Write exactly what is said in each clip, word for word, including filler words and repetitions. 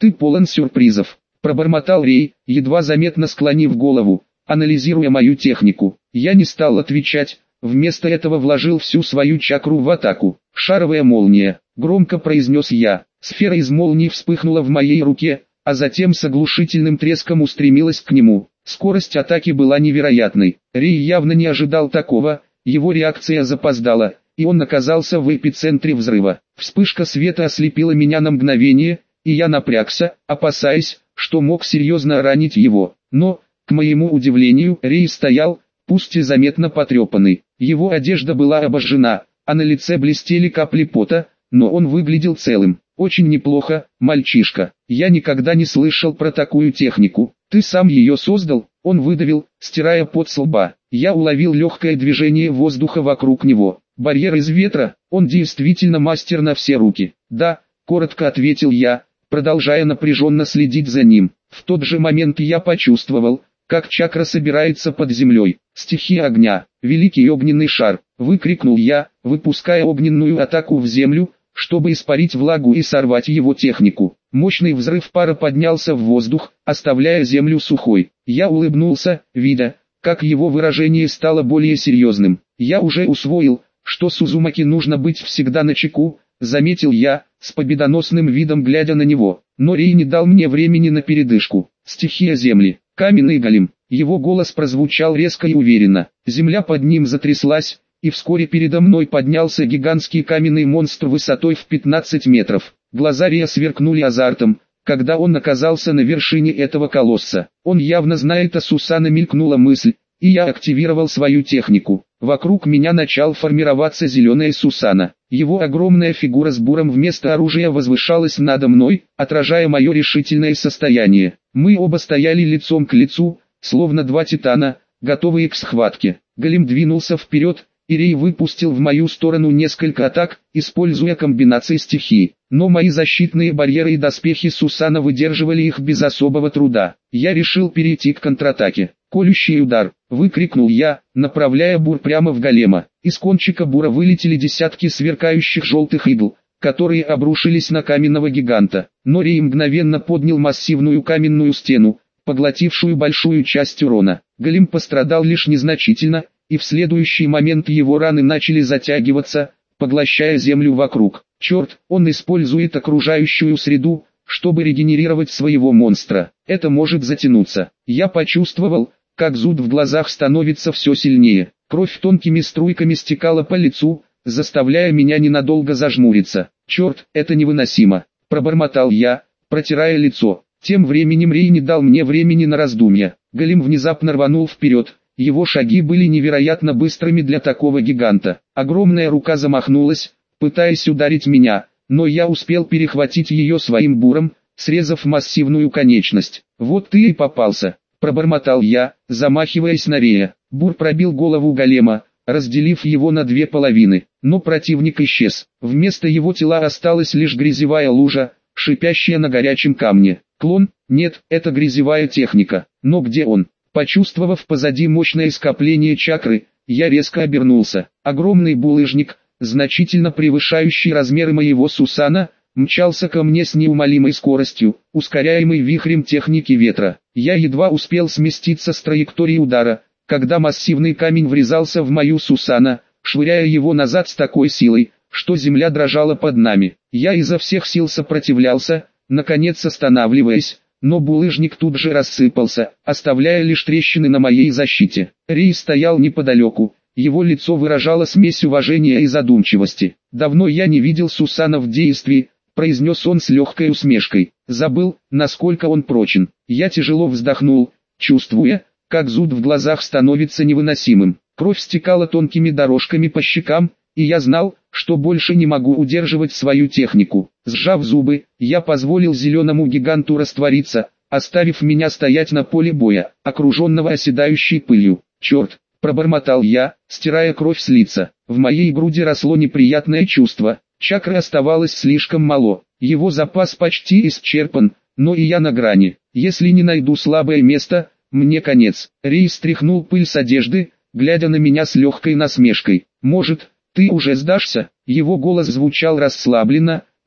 Ты полон сюрпризов, пробормотал Рей, едва заметно склонив голову, анализируя мою технику. Я не стал отвечать, вместо этого вложил всю свою чакру в атаку. Шаровая молния, громко произнес я. Сфера из молнии вспыхнула в моей руке, а затем с оглушительным треском устремилась к нему. Скорость атаки была невероятной. Рей явно не ожидал такого, его реакция запоздала, и он оказался в эпицентре взрыва. Вспышка света ослепила меня на мгновение, и я напрягся, опасаясь, что мог серьезно ранить его. Но, к моему удивлению, Рей стоял, пусть и заметно потрепанный. Его одежда была обожжена, а на лице блестели капли пота, но он выглядел целым. Очень неплохо, мальчишка. Я никогда не слышал про такую технику. Ты сам ее создал? Он выдавил, стирая пот с лба. Я уловил легкое движение воздуха вокруг него. Барьер из ветра, он действительно мастер на все руки. Да, коротко ответил я, продолжая напряженно следить за ним. В тот же момент я почувствовал, как чакра собирается под землей. Стихия огня, великий огненный шар, выкрикнул я, выпуская огненную атаку в землю, чтобы испарить влагу и сорвать его технику. Мощный взрыв пара поднялся в воздух, оставляя землю сухой. Я улыбнулся, видя, как его выражение стало более серьезным. Я уже усвоил, что Сузумаки нужно быть всегда начеку, заметил я, с победоносным видом глядя на него. Но Рей не дал мне времени на передышку. Стихия земли, каменный голем. Его голос прозвучал резко и уверенно. Земля под ним затряслась, и вскоре передо мной поднялся гигантский каменный монстр высотой в пятнадцать метров. Глаза Рея сверкнули азартом, когда он оказался на вершине этого колосса. Он явно знает о Сусана, мелькнула мысль, и я активировал свою технику. Вокруг меня начал формироваться зеленая Сусана. Его огромная фигура с буром вместо оружия возвышалась надо мной, отражая мое решительное состояние. Мы оба стояли лицом к лицу, словно два титана, готовые к схватке. Голем двинулся вперед, и Рей выпустил в мою сторону несколько атак, используя комбинации стихий. Но мои защитные барьеры и доспехи Сусана выдерживали их без особого труда. Я решил перейти к контратаке. «Колющий удар!» — выкрикнул я, направляя бур прямо в голема. Из кончика бура вылетели десятки сверкающих желтых игл, которые обрушились на каменного гиганта. Но Рей мгновенно поднял массивную каменную стену, поглотившую большую часть урона. Голем пострадал лишь незначительно, и в следующий момент его раны начали затягиваться, поглощая землю вокруг. Черт, он использует окружающую среду, чтобы регенерировать своего монстра. Это может затянуться. Я почувствовал, как зуд в глазах становится все сильнее. Кровь тонкими струйками стекала по лицу, заставляя меня ненадолго зажмуриться. Черт, это невыносимо, пробормотал я, протирая лицо. Тем временем Рей не дал мне времени на раздумья. Голем внезапно рванул вперед. Его шаги были невероятно быстрыми для такого гиганта. Огромная рука замахнулась, пытаясь ударить меня, но я успел перехватить ее своим буром, срезав массивную конечность. «Вот ты и попался», — пробормотал я, замахиваясь на Рея. Бур пробил голову голема, разделив его на две половины, но противник исчез. Вместо его тела осталась лишь грязевая лужа, шипящая на горячем камне. Клон? Нет, это грязевая техника. Но где он? Почувствовав позади мощное скопление чакры, я резко обернулся. Огромный булыжник, значительно превышающий размеры моего Сусана, мчался ко мне с неумолимой скоростью, ускоряемый вихрем техники ветра. Я едва успел сместиться с траектории удара, когда массивный камень врезался в мою Сусана, швыряя его назад с такой силой, что земля дрожала под нами. Я изо всех сил сопротивлялся, наконец останавливаясь, но булыжник тут же рассыпался, оставляя лишь трещины на моей защите. Рей стоял неподалеку, его лицо выражало смесь уважения и задумчивости. «Давно я не видел Сусана в действии», — произнес он с легкой усмешкой. «Забыл, насколько он прочен». Я тяжело вздохнул, чувствуя, как зуд в глазах становится невыносимым. Кровь стекала тонкими дорожками по щекам, и я знал, что больше не могу удерживать свою технику. Сжав зубы, я позволил зеленому гиганту раствориться, оставив меня стоять на поле боя, окруженного оседающей пылью. «Черт!» – пробормотал я, стирая кровь с лица. В моей груди росло неприятное чувство. Чакры оставалось слишком мало. Его запас почти исчерпан, но и я на грани. Если не найду слабое место, мне конец. Рей стряхнул пыль с одежды, глядя на меня с легкой насмешкой. «Может, ты уже сдашься?» Его голос звучал расслабленно,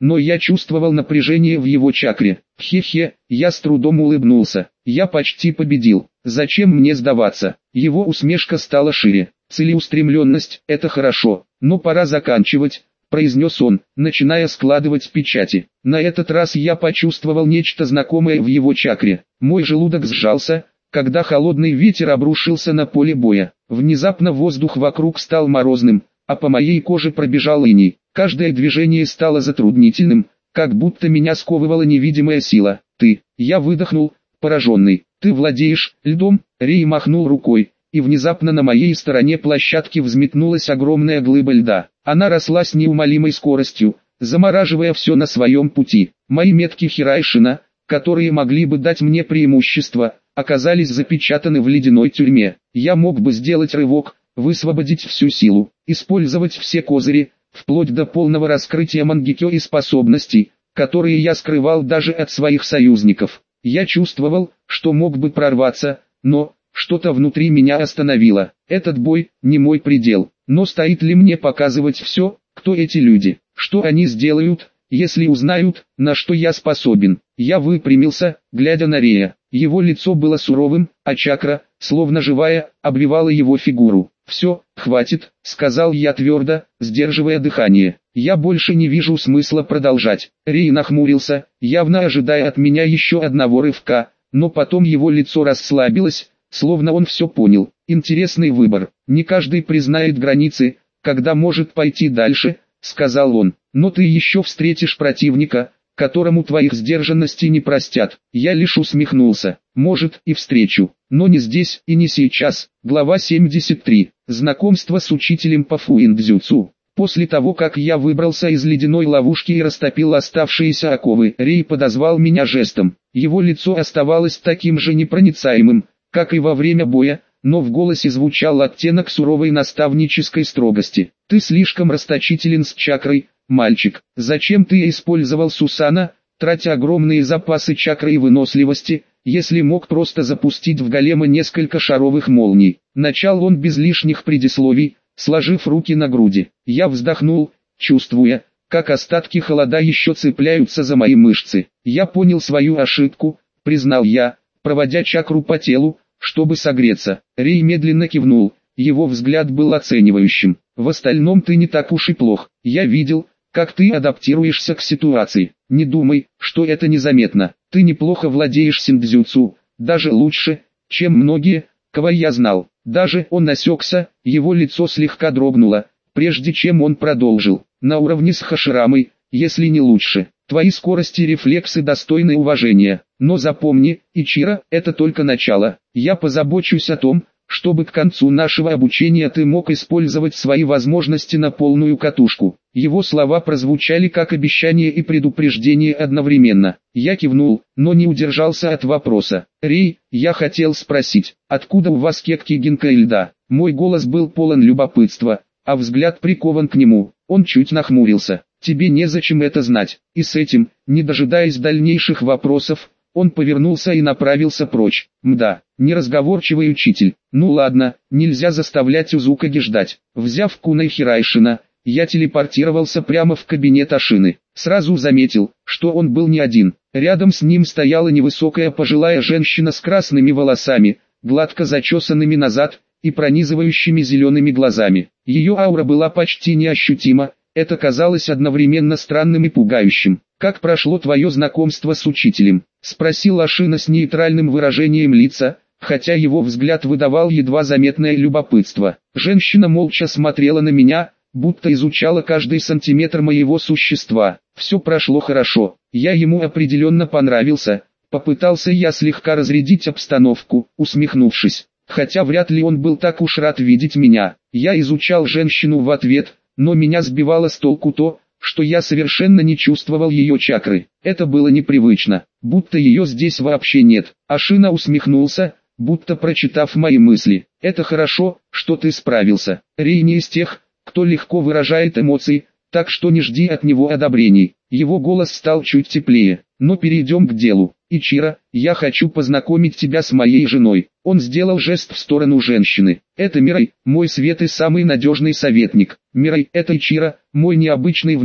но я чувствовал напряжение в его чакре. Хе-хе, я с трудом улыбнулся. Я почти победил. Зачем мне сдаваться? Его усмешка стала шире. Целеустремленность – это хорошо, но пора заканчивать, произнес он, начиная складывать печати. На этот раз я почувствовал нечто знакомое в его чакре. Мой желудок сжался, когда холодный ветер обрушился на поле боя. Внезапно воздух вокруг стал морозным, а по моей коже пробежал иней. Каждое движение стало затруднительным, как будто меня сковывала невидимая сила. Ты, я выдохнул, пораженный. Ты владеешь льдом? Рей махнул рукой, и внезапно на моей стороне площадки взметнулась огромная глыба льда. Она росла с неумолимой скоростью, замораживая все на своем пути. Мои метки Хирайшина, которые могли бы дать мне преимущество, оказались запечатаны в ледяной тюрьме. Я мог бы сделать рывок, высвободить всю силу, использовать все козыри, вплоть до полного раскрытия мангекё и способностей, которые я скрывал даже от своих союзников. Я чувствовал, что мог бы прорваться, но что-то внутри меня остановило. Этот бой не мой предел. Но стоит ли мне показывать все, кто эти люди, что они сделают, если узнают, на что я способен? Я выпрямился, глядя на Рея. Его лицо было суровым, а чакра, словно живая, обвивала его фигуру. «Все, хватит», — сказал я твердо, сдерживая дыхание. «Я больше не вижу смысла продолжать». Рей нахмурился, явно ожидая от меня еще одного рывка, но потом его лицо расслабилось, словно он все понял. «Интересный выбор. Не каждый признает границы, когда может пойти дальше», — сказал он. «Но ты еще встретишь противника, которому твоих сдержанностей не простят». Я лишь усмехнулся. «Может, и встречу, но не здесь и не сейчас». Глава семьдесят три. Знакомство с учителем по фуиндзюцу. После того, как я выбрался из ледяной ловушки и растопил оставшиеся оковы, Рей подозвал меня жестом. Его лицо оставалось таким же непроницаемым, как и во время боя, но в голосе звучал оттенок суровой наставнической строгости. «Ты слишком расточителен с чакрой, мальчик. Зачем ты использовал Сусана, тратя огромные запасы чакры и выносливости, если мог просто запустить в голема несколько шаровых молний?» Начал он без лишних предисловий, сложив руки на груди. Я вздохнул, чувствуя, как остатки холода еще цепляются за мои мышцы. «Я понял свою ошибку», — признал я, проводя чакру по телу, чтобы согреться. Рей медленно кивнул, его взгляд был оценивающим. «В остальном ты не так уж и плох. Я видел, как ты адаптируешься к ситуации. Не думай, что это незаметно. Ты неплохо владеешь синдзюцу, даже лучше, чем многие, кого я знал». Даже он осекся, его лицо слегка дрогнуло, прежде чем он продолжил. «На уровне с Хаширамой, если не лучше. Твои скорости и рефлексы достойны уважения. Но запомни, Ичиро, это только начало. Я позабочусь о том, чтобы к концу нашего обучения ты мог использовать свои возможности на полную катушку». Его слова прозвучали как обещание и предупреждение одновременно. Я кивнул, но не удержался от вопроса. «Рей, я хотел спросить, откуда у вас кекки гинка и льда?» Мой голос был полон любопытства, а взгляд прикован к нему. Он чуть нахмурился. «Тебе незачем это знать». И с этим, не дожидаясь дальнейших вопросов, он повернулся и направился прочь. Мда, неразговорчивый учитель. Ну ладно, нельзя заставлять Узукаги ждать. Взяв кунай Хирайшина, я телепортировался прямо в кабинет Ашины. Сразу заметил, что он был не один. Рядом с ним стояла невысокая пожилая женщина с красными волосами, гладко зачесанными назад, и пронизывающими зелеными глазами. Ее аура была почти неощутима, это казалось одновременно странным и пугающим. «Как прошло твое знакомство с учителем?» — спросил Ашина с нейтральным выражением лица, хотя его взгляд выдавал едва заметное любопытство. Женщина молча смотрела на меня, будто изучала каждый сантиметр моего существа. «Все прошло хорошо, я ему определенно понравился», — попытался я слегка разрядить обстановку, усмехнувшись. Хотя вряд ли он был так уж рад видеть меня. Я изучал женщину в ответ, но меня сбивало с толку то, что я совершенно не чувствовал ее чакры. Это было непривычно, будто ее здесь вообще нет. Ашина усмехнулся, будто прочитав мои мысли. «Это хорошо, что ты справился. Рей не из тех, кто легко выражает эмоции, так что не жди от него одобрений». Его голос стал чуть теплее. «Но перейдем к делу. Ичиро, я хочу познакомить тебя с моей женой». Он сделал жест в сторону женщины. «Это Мирай, мой свет и самый надежный советник. Мирай, это Ичиро, мой необычный внук,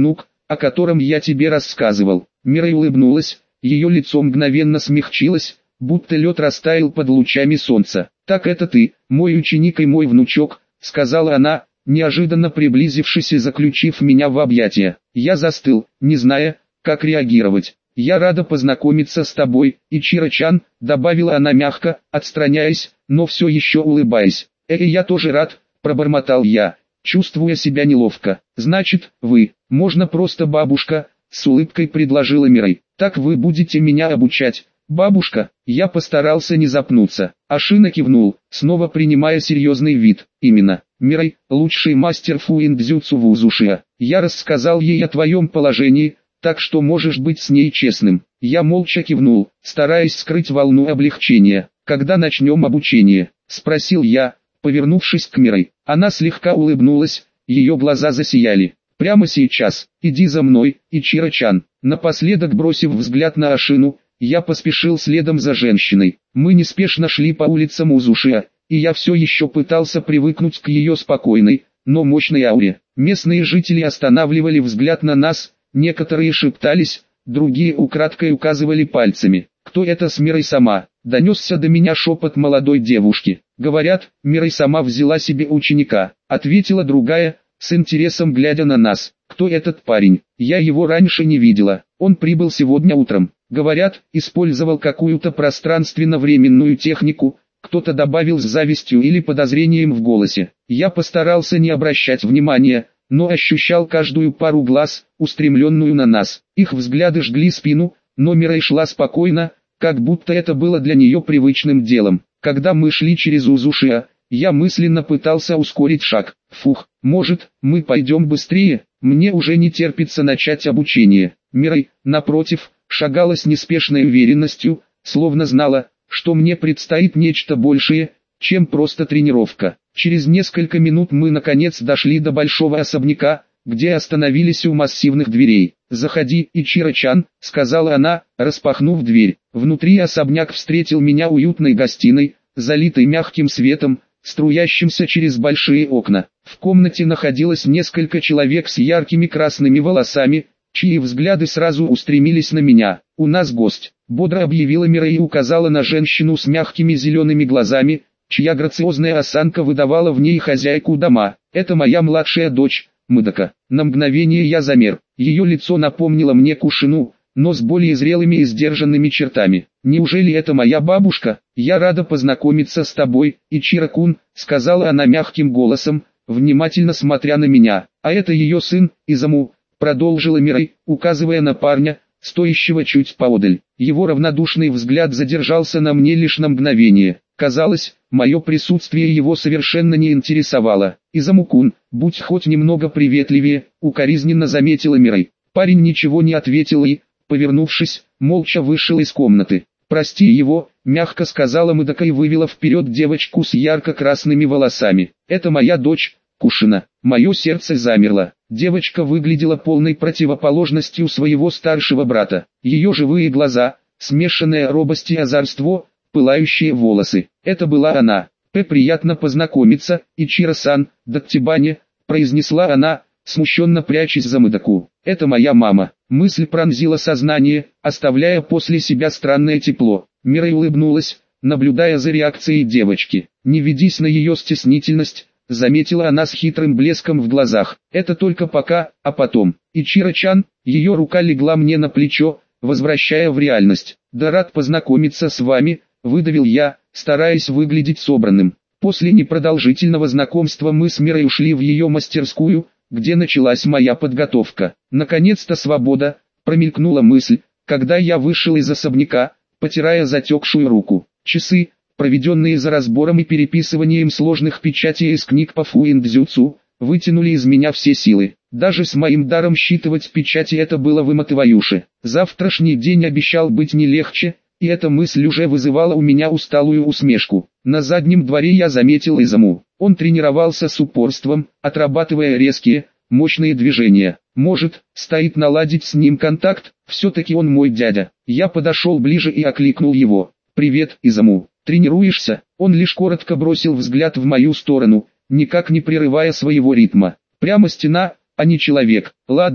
о котором я тебе рассказывал». Мирай улыбнулась, ее лицо мгновенно смягчилось, будто лед растаял под лучами солнца. «Так это ты, мой ученик и мой внучок», — сказала она, неожиданно приблизившись и заключив меня в объятия. Я застыл, не зная, как реагировать. «Я рада познакомиться с тобой, Ичиро-чан», — добавила она мягко, отстраняясь, но все еще улыбаясь. «Э, я тоже рад», — пробормотал я, чувствуя себя неловко. «Значит, вы, можно просто бабушка», — с улыбкой предложила Мирай. «Так вы будете меня обучать, бабушка?» Я постарался не запнуться. Ашина кивнул, снова принимая серьезный вид. «Именно, Мирай, лучший мастер фуиндзюцу в Узушиа. Я рассказал ей о твоем положении, так что можешь быть с ней честным». Я молча кивнул, стараясь скрыть волну облегчения. «Когда начнем обучение?» — спросил я, повернувшись к Мирай. Она слегка улыбнулась, ее глаза засияли. «Прямо сейчас, иди за мной, Ичиро-чан». Напоследок бросив взгляд на Ашину, я поспешил следом за женщиной. Мы неспешно шли по улицам Узушиа, и я все еще пытался привыкнуть к ее спокойной, но мощной ауре. Местные жители останавливали взгляд на нас, некоторые шептались, другие украдкой указывали пальцами. «Кто это с Мирай сама?» — донесся до меня шепот молодой девушки. «Говорят, Мирай сама взяла себе ученика», — ответила другая, с интересом глядя на нас. «Кто этот парень? Я его раньше не видела. Он прибыл сегодня утром. Говорят, использовал какую-то пространственно-временную технику», кто-то добавил с завистью или подозрением в голосе. Я постарался не обращать внимания, но ощущал каждую пару глаз, устремленную на нас. Их взгляды жгли спину, но Мирай шла спокойно, как будто это было для нее привычным делом. Когда мы шли через Узушиа, я мысленно пытался ускорить шаг. Фух, может, мы пойдем быстрее? Мне уже не терпится начать обучение. Мирай, напротив, шагала с неспешной уверенностью, словно знала, что мне предстоит нечто большее, чем просто тренировка. Через несколько минут мы наконец дошли до большого особняка, где остановились у массивных дверей. «Заходи, Ичиро-чан», — сказала она, распахнув дверь. Внутри особняк встретил меня уютной гостиной, залитой мягким светом, струящимся через большие окна. В комнате находилось несколько человек с яркими красными волосами, чьи взгляды сразу устремились на меня. «У нас гость», — бодро объявила Мирай и указала на женщину с мягкими зелеными глазами, чья грациозная осанка выдавала в ней хозяйку дома. «Это моя младшая дочь, Мыдака». На мгновение я замер. Ее лицо напомнило мне Кушину, но с более зрелыми и сдержанными чертами. «Неужели это моя бабушка? Я рада познакомиться с тобой, Ичиро-кун», — сказала она мягким голосом, внимательно смотря на меня. «А это ее сын, Изаму», — продолжила Мирай, указывая на парня, стоящего чуть поодаль. Его равнодушный взгляд задержался на мне лишь на мгновение. Казалось, мое присутствие его совершенно не интересовало. «Изаму-кун, будь хоть немного приветливее», — укоризненно заметила Мирай. Парень ничего не ответил и, повернувшись, молча вышел из комнаты. «Прости его», — мягко сказала Мыдака и вывела вперед девочку с ярко-красными волосами. «Это моя дочь, Кушина». Мое сердце замерло. Девочка выглядела полной противоположностью своего старшего брата. Ее живые глаза, смешанная робость и озорство, пылающие волосы. Это была она. «П. Приятно познакомиться, Ичиро-сан, Даттибане», — произнесла она, смущенно прячась за Мыдаку. «Это моя мама». Мысль пронзила сознание, оставляя после себя странное тепло. Мирай улыбнулась, наблюдая за реакцией девочки. «Не ведись на ее стеснительность», — заметила она с хитрым блеском в глазах. «Это только пока, а потом». «Ичиро-чан», ее рука легла мне на плечо, возвращая в реальность. «Да рад познакомиться с вами», — выдавил я, стараясь выглядеть собранным. После непродолжительного знакомства мы с Мирой ушли в ее мастерскую, где началась моя подготовка. «Наконец-то свобода», — промелькнула мысль, когда я вышел из особняка, потирая затекшую руку. Часы, проведенные за разбором и переписыванием сложных печатей из книг по фуиндзюцу, вытянули из меня все силы. Даже с моим даром считывать печати это было выматывающе. Завтрашний день обещал быть не легче, и эта мысль уже вызывала у меня усталую усмешку. На заднем дворе я заметил Изаму. Он тренировался с упорством, отрабатывая резкие, мощные движения. Может, стоит наладить с ним контакт, все-таки он мой дядя. Я подошел ближе и окликнул его. «Привет, Изаму. Тренируешься?» Он лишь коротко бросил взгляд в мою сторону, никак не прерывая своего ритма. «Прямо стена, а не человек. Ладно,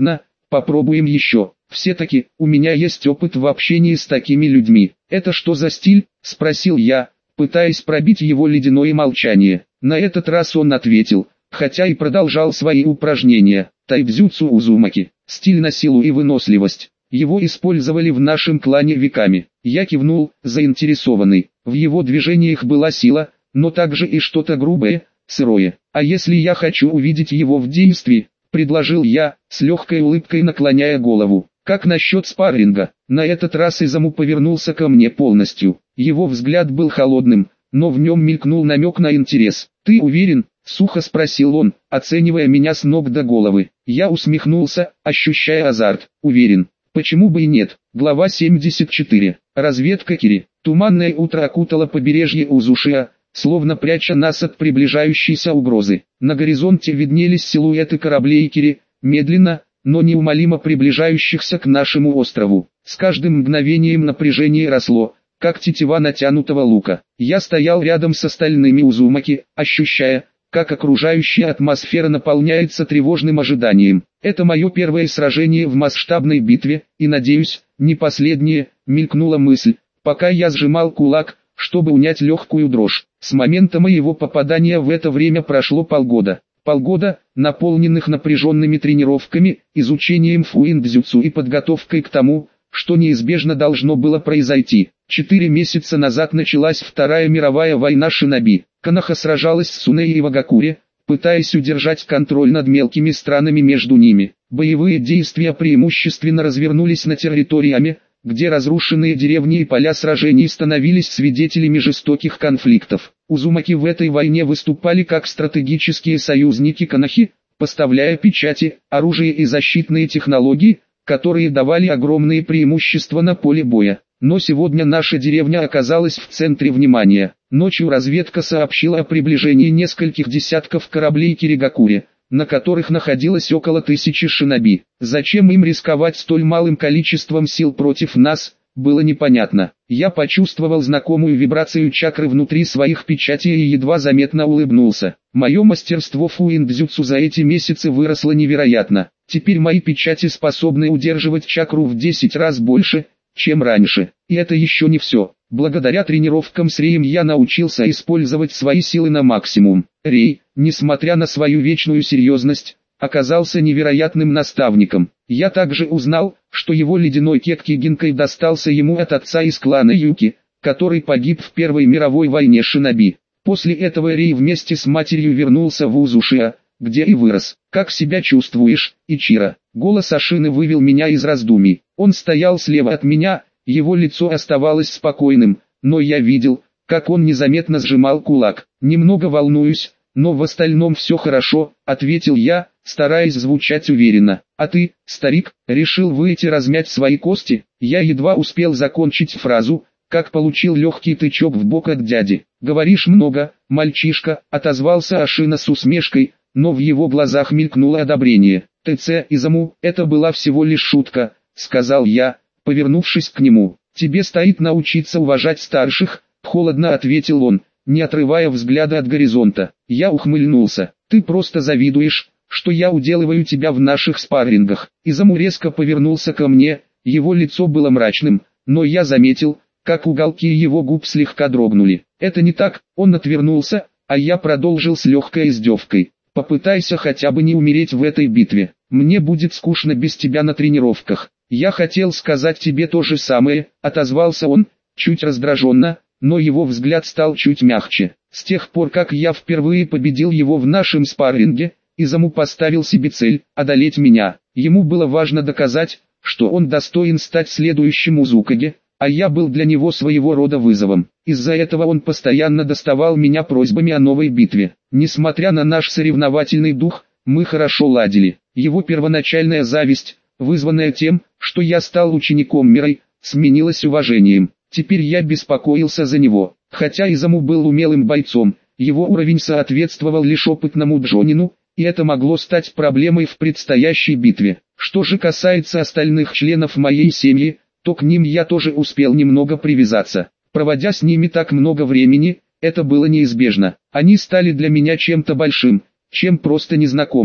попробуем еще. Все-таки, у меня есть опыт в общении с такими людьми. Это что за стиль? Спросил я, пытаясь пробить его ледяное молчание. На этот раз он ответил, хотя и продолжал свои упражнения. Тайбзюцу Узумаки. Стиль на силу и выносливость. Его использовали в нашем клане веками. Я кивнул, заинтересованный. В его движениях была сила, но также и что-то грубое, сырое. А если я хочу увидеть его в действии, предложил я, с легкой улыбкой наклоняя голову. Как насчет спарринга? На этот раз Изаму повернулся ко мне полностью. Его взгляд был холодным, но в нем мелькнул намек на интерес. «Ты уверен?» — сухо спросил он, оценивая меня с ног до головы. Я усмехнулся, ощущая азарт. «Уверен. Почему бы и нет?» Глава семьдесят четыре. Разведка Кири. Туманное утро окутало побережье Узушиа, словно пряча нас от приближающейся угрозы. На горизонте виднелись силуэты кораблей Кири, медленно, но неумолимо приближающихся к нашему острову. С каждым мгновением напряжение росло, как тетива натянутого лука. Я стоял рядом с остальными Узумаки, ощущая, как окружающая атмосфера наполняется тревожным ожиданием. Это мое первое сражение в масштабной битве, и, надеюсь, не последнее, мелькнула мысль, пока я сжимал кулак, чтобы унять легкую дрожь. С момента моего попадания в это время прошло полгода. Полгода, наполненных напряженными тренировками, изучением фуиндзюцу и подготовкой к тому, что неизбежно должно было произойти. Четыре месяца назад началась Вторая мировая война шиноби. Коноха сражалась с Сунэй и Вагакуре, пытаясь удержать контроль над мелкими странами между ними. Боевые действия преимущественно развернулись на территории Ами, где разрушенные деревни и поля сражений становились свидетелями жестоких конфликтов. Узумаки в этой войне выступали как стратегические союзники Конохи, поставляя печати, оружие и защитные технологии, которые давали огромные преимущества на поле боя. Но сегодня наша деревня оказалась в центре внимания. Ночью разведка сообщила о приближении нескольких десятков кораблей Киригакури, на которых находилось около тысячи шиноби. Зачем им рисковать столь малым количеством сил против нас, было непонятно. Я почувствовал знакомую вибрацию чакры внутри своих печатей и едва заметно улыбнулся. Мое мастерство фуиндзюцу за эти месяцы выросло невероятно. Теперь мои печати способны удерживать чакру в десять раз больше, чем раньше. И это еще не все. Благодаря тренировкам с Реем я научился использовать свои силы на максимум. Рей, несмотря на свою вечную серьезность, оказался невероятным наставником. Я также узнал, что его ледяной кекки Гинкай достался ему от отца из клана Юки, который погиб в Первой мировой войне шиноби. После этого Рей вместе с матерью вернулся в Узушиа, где и вырос. «Как себя чувствуешь, Ичиро?» Голос Ашины вывел меня из раздумий. Он стоял слева от меня, его лицо оставалось спокойным, но я видел, как он незаметно сжимал кулак. «Немного волнуюсь, но в остальном все хорошо», — ответил я, стараясь звучать уверенно. «А ты, старик, решил выйти размять свои кости?» Я едва успел закончить фразу, как получил легкий тычок в бок от дяди. «Говоришь много, мальчишка», — отозвался Ашина с усмешкой, но в его глазах мелькнуло одобрение. «ТЦ Изаму, это была всего лишь шутка», — сказал я, повернувшись к нему. «Тебе стоит научиться уважать старших», — холодно ответил он, не отрывая взгляда от горизонта. Я ухмыльнулся. «Ты просто завидуешь, что я уделываю тебя в наших спаррингах». Изаму резко повернулся ко мне, его лицо было мрачным, но я заметил, как уголки его губ слегка дрогнули. «Это не так», — он отвернулся, а я продолжил с легкой издевкой. «Попытайся хотя бы не умереть в этой битве. Мне будет скучно без тебя на тренировках». «Я хотел сказать тебе то же самое», — отозвался он, чуть раздраженно, но его взгляд стал чуть мягче. «С тех пор, как я впервые победил его в нашем спарринге, Изаму поставил себе цель — одолеть меня. Ему было важно доказать, что он достоин стать следующим Узукаге, а я был для него своего рода вызовом. Из-за этого он постоянно доставал меня просьбами о новой битве. Несмотря на наш соревновательный дух, мы хорошо ладили. Его первоначальная зависть, вызванная тем, что я стал учеником Мирой, сменилась уважением. Теперь я беспокоился за него. Хотя Изаму был умелым бойцом, его уровень соответствовал лишь опытному джонину, и это могло стать проблемой в предстоящей битве. Что же касается остальных членов моей семьи, то к ним я тоже успел немного привязаться. Проводя с ними так много времени, это было неизбежно. Они стали для меня чем-то большим, чем просто незнакомцами.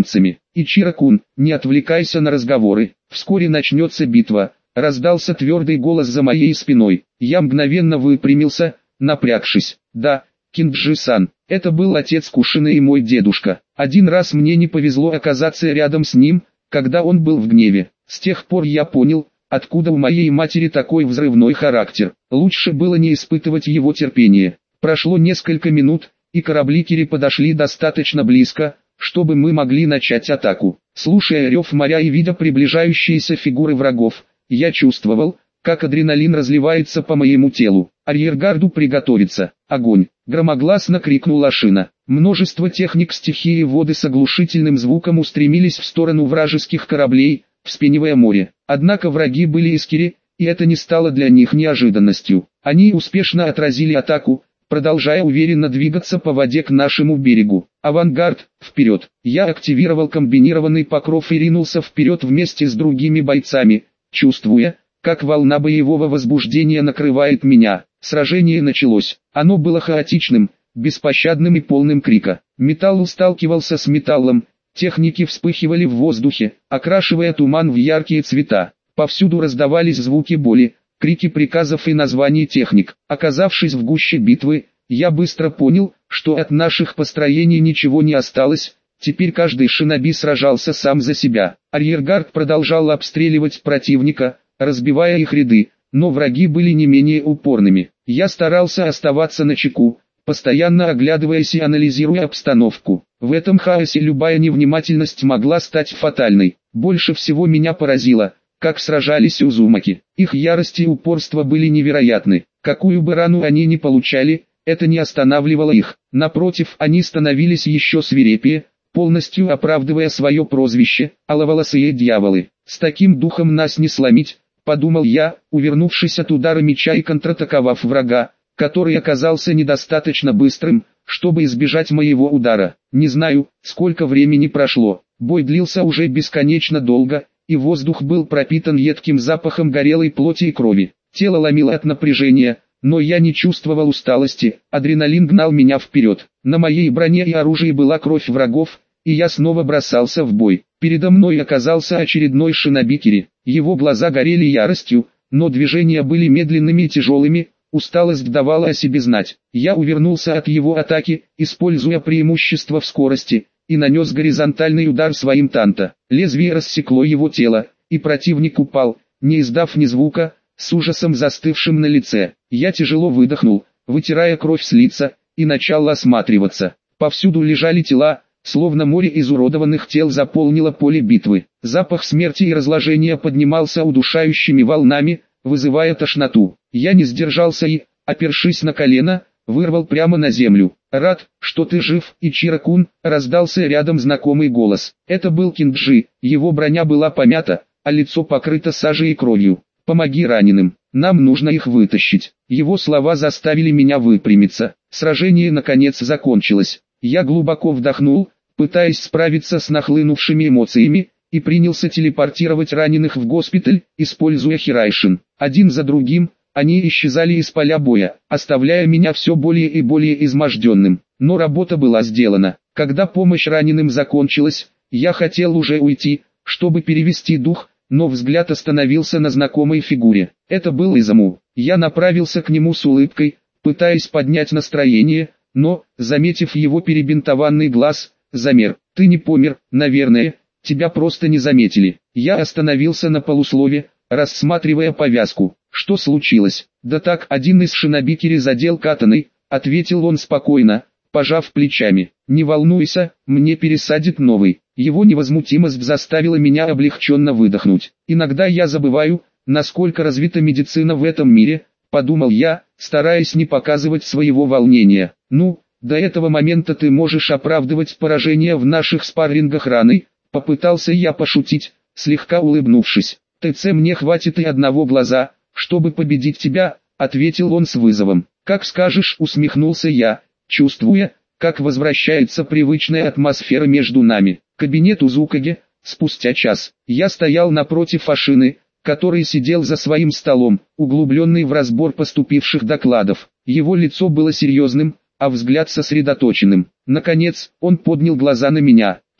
Ичиро-кун, не отвлекайся на разговоры, вскоре начнется битва», — раздался твердый голос за моей спиной. Я мгновенно выпрямился, напрягшись. «Да, Кинджи-сан, это был отец Кушины и мой дедушка. Один раз мне не повезло оказаться рядом с ним, когда он был в гневе. С тех пор я понял, откуда у моей матери такой взрывной характер. Лучше было не испытывать его терпение». Прошло несколько минут, и корабли Кири подошли достаточно близко, чтобы мы могли начать атаку. Слушая рев моря и видя приближающиеся фигуры врагов, я чувствовал, как адреналин разливается по моему телу. «Арьергарду приготовиться! Огонь!» — громогласно крикнула Шина. Множество техник стихии воды с оглушительным звуком устремились в сторону вражеских кораблей, вспенивая море. Однако враги были из Кири, и это не стало для них неожиданностью. Они успешно отразили атаку, продолжая уверенно двигаться по воде к нашему берегу. «Авангард, вперед!» Я активировал комбинированный покров и ринулся вперед вместе с другими бойцами, чувствуя, как волна боевого возбуждения накрывает меня. Сражение началось. Оно было хаотичным, беспощадным и полным крика. Металл сталкивался с металлом, техники вспыхивали в воздухе, окрашивая туман в яркие цвета. Повсюду раздавались звуки боли, крики приказов и названий техник. Оказавшись в гуще битвы, я быстро понял, что от наших построений ничего не осталось, теперь каждый шиноби сражался сам за себя. Арьергард продолжал обстреливать противника, разбивая их ряды, но враги были не менее упорными. Я старался оставаться начеку, постоянно оглядываясь и анализируя обстановку. В этом хаосе любая невнимательность могла стать фатальной. Больше всего меня поразило, как сражались узумаки. Их ярость и упорство были невероятны. Какую бы рану они ни получали, это не останавливало их. Напротив, они становились еще свирепее, полностью оправдывая свое прозвище «аловолосые дьяволы». «С таким духом нас не сломить», — подумал я, увернувшись от удара меча и контратаковав врага, который оказался недостаточно быстрым, чтобы избежать моего удара. Не знаю, сколько времени прошло. Бой длился уже бесконечно долго, и воздух был пропитан едким запахом горелой плоти и крови. Тело ломило от напряжения, но я не чувствовал усталости, адреналин гнал меня вперед. На моей броне и оружии была кровь врагов, и я снова бросался в бой. Передо мной оказался очередной шиноби Кири. Его глаза горели яростью, но движения были медленными и тяжелыми, усталость давала о себе знать. Я увернулся от его атаки, используя преимущество в скорости, и нанес горизонтальный удар своим танто. Лезвие рассекло его тело, и противник упал, не издав ни звука, с ужасом застывшим на лице. Я тяжело выдохнул, вытирая кровь с лица, и начал осматриваться. Повсюду лежали тела, словно море изуродованных тел заполнило поле битвы. Запах смерти и разложения поднимался удушающими волнами, вызывая тошноту. Я не сдержался и, опершись на колено, вырвал прямо на землю. «Рад, что ты жив, Ичиро-кун», — раздался рядом знакомый голос. Это был Кинджи, его броня была помята, а лицо покрыто сажей и кровью. «Помоги раненым, нам нужно их вытащить». Его слова заставили меня выпрямиться. Сражение наконец закончилось. Я глубоко вдохнул, пытаясь справиться с нахлынувшими эмоциями, и принялся телепортировать раненых в госпиталь, используя Хирайшин. Один за другим, они исчезали из поля боя, оставляя меня все более и более изможденным. Но работа была сделана. Когда помощь раненым закончилась, я хотел уже уйти, чтобы перевести дух, но взгляд остановился на знакомой фигуре. Это был Изаму. Я направился к нему с улыбкой, пытаясь поднять настроение, но, заметив его перебинтованный глаз, замер. «Ты не помер, наверное, тебя просто не заметили». Я остановился на полуслове, рассматривая повязку. «Что случилось?» «Да так, один из шиноби Кири задел катаной», — ответил он спокойно, пожав плечами. «Не волнуйся, мне пересадит новый». Его невозмутимость заставила меня облегченно выдохнуть. «Иногда я забываю, насколько развита медицина в этом мире», — подумал я, стараясь не показывать своего волнения. «Ну, до этого момента ты можешь оправдывать поражение в наших спаррингах раной», — попытался я пошутить, слегка улыбнувшись. «ТЦ мне хватит и одного глаза, чтобы победить тебя», — ответил он с вызовом. «Как скажешь», — усмехнулся я, чувствуя, как возвращается привычная атмосфера между нами. Кабинет Узукаги. Спустя час, я стоял напротив Ашины, который сидел за своим столом, углубленный в разбор поступивших докладов. Его лицо было серьезным, а взгляд сосредоточенным. Наконец, он поднял глаза на меня.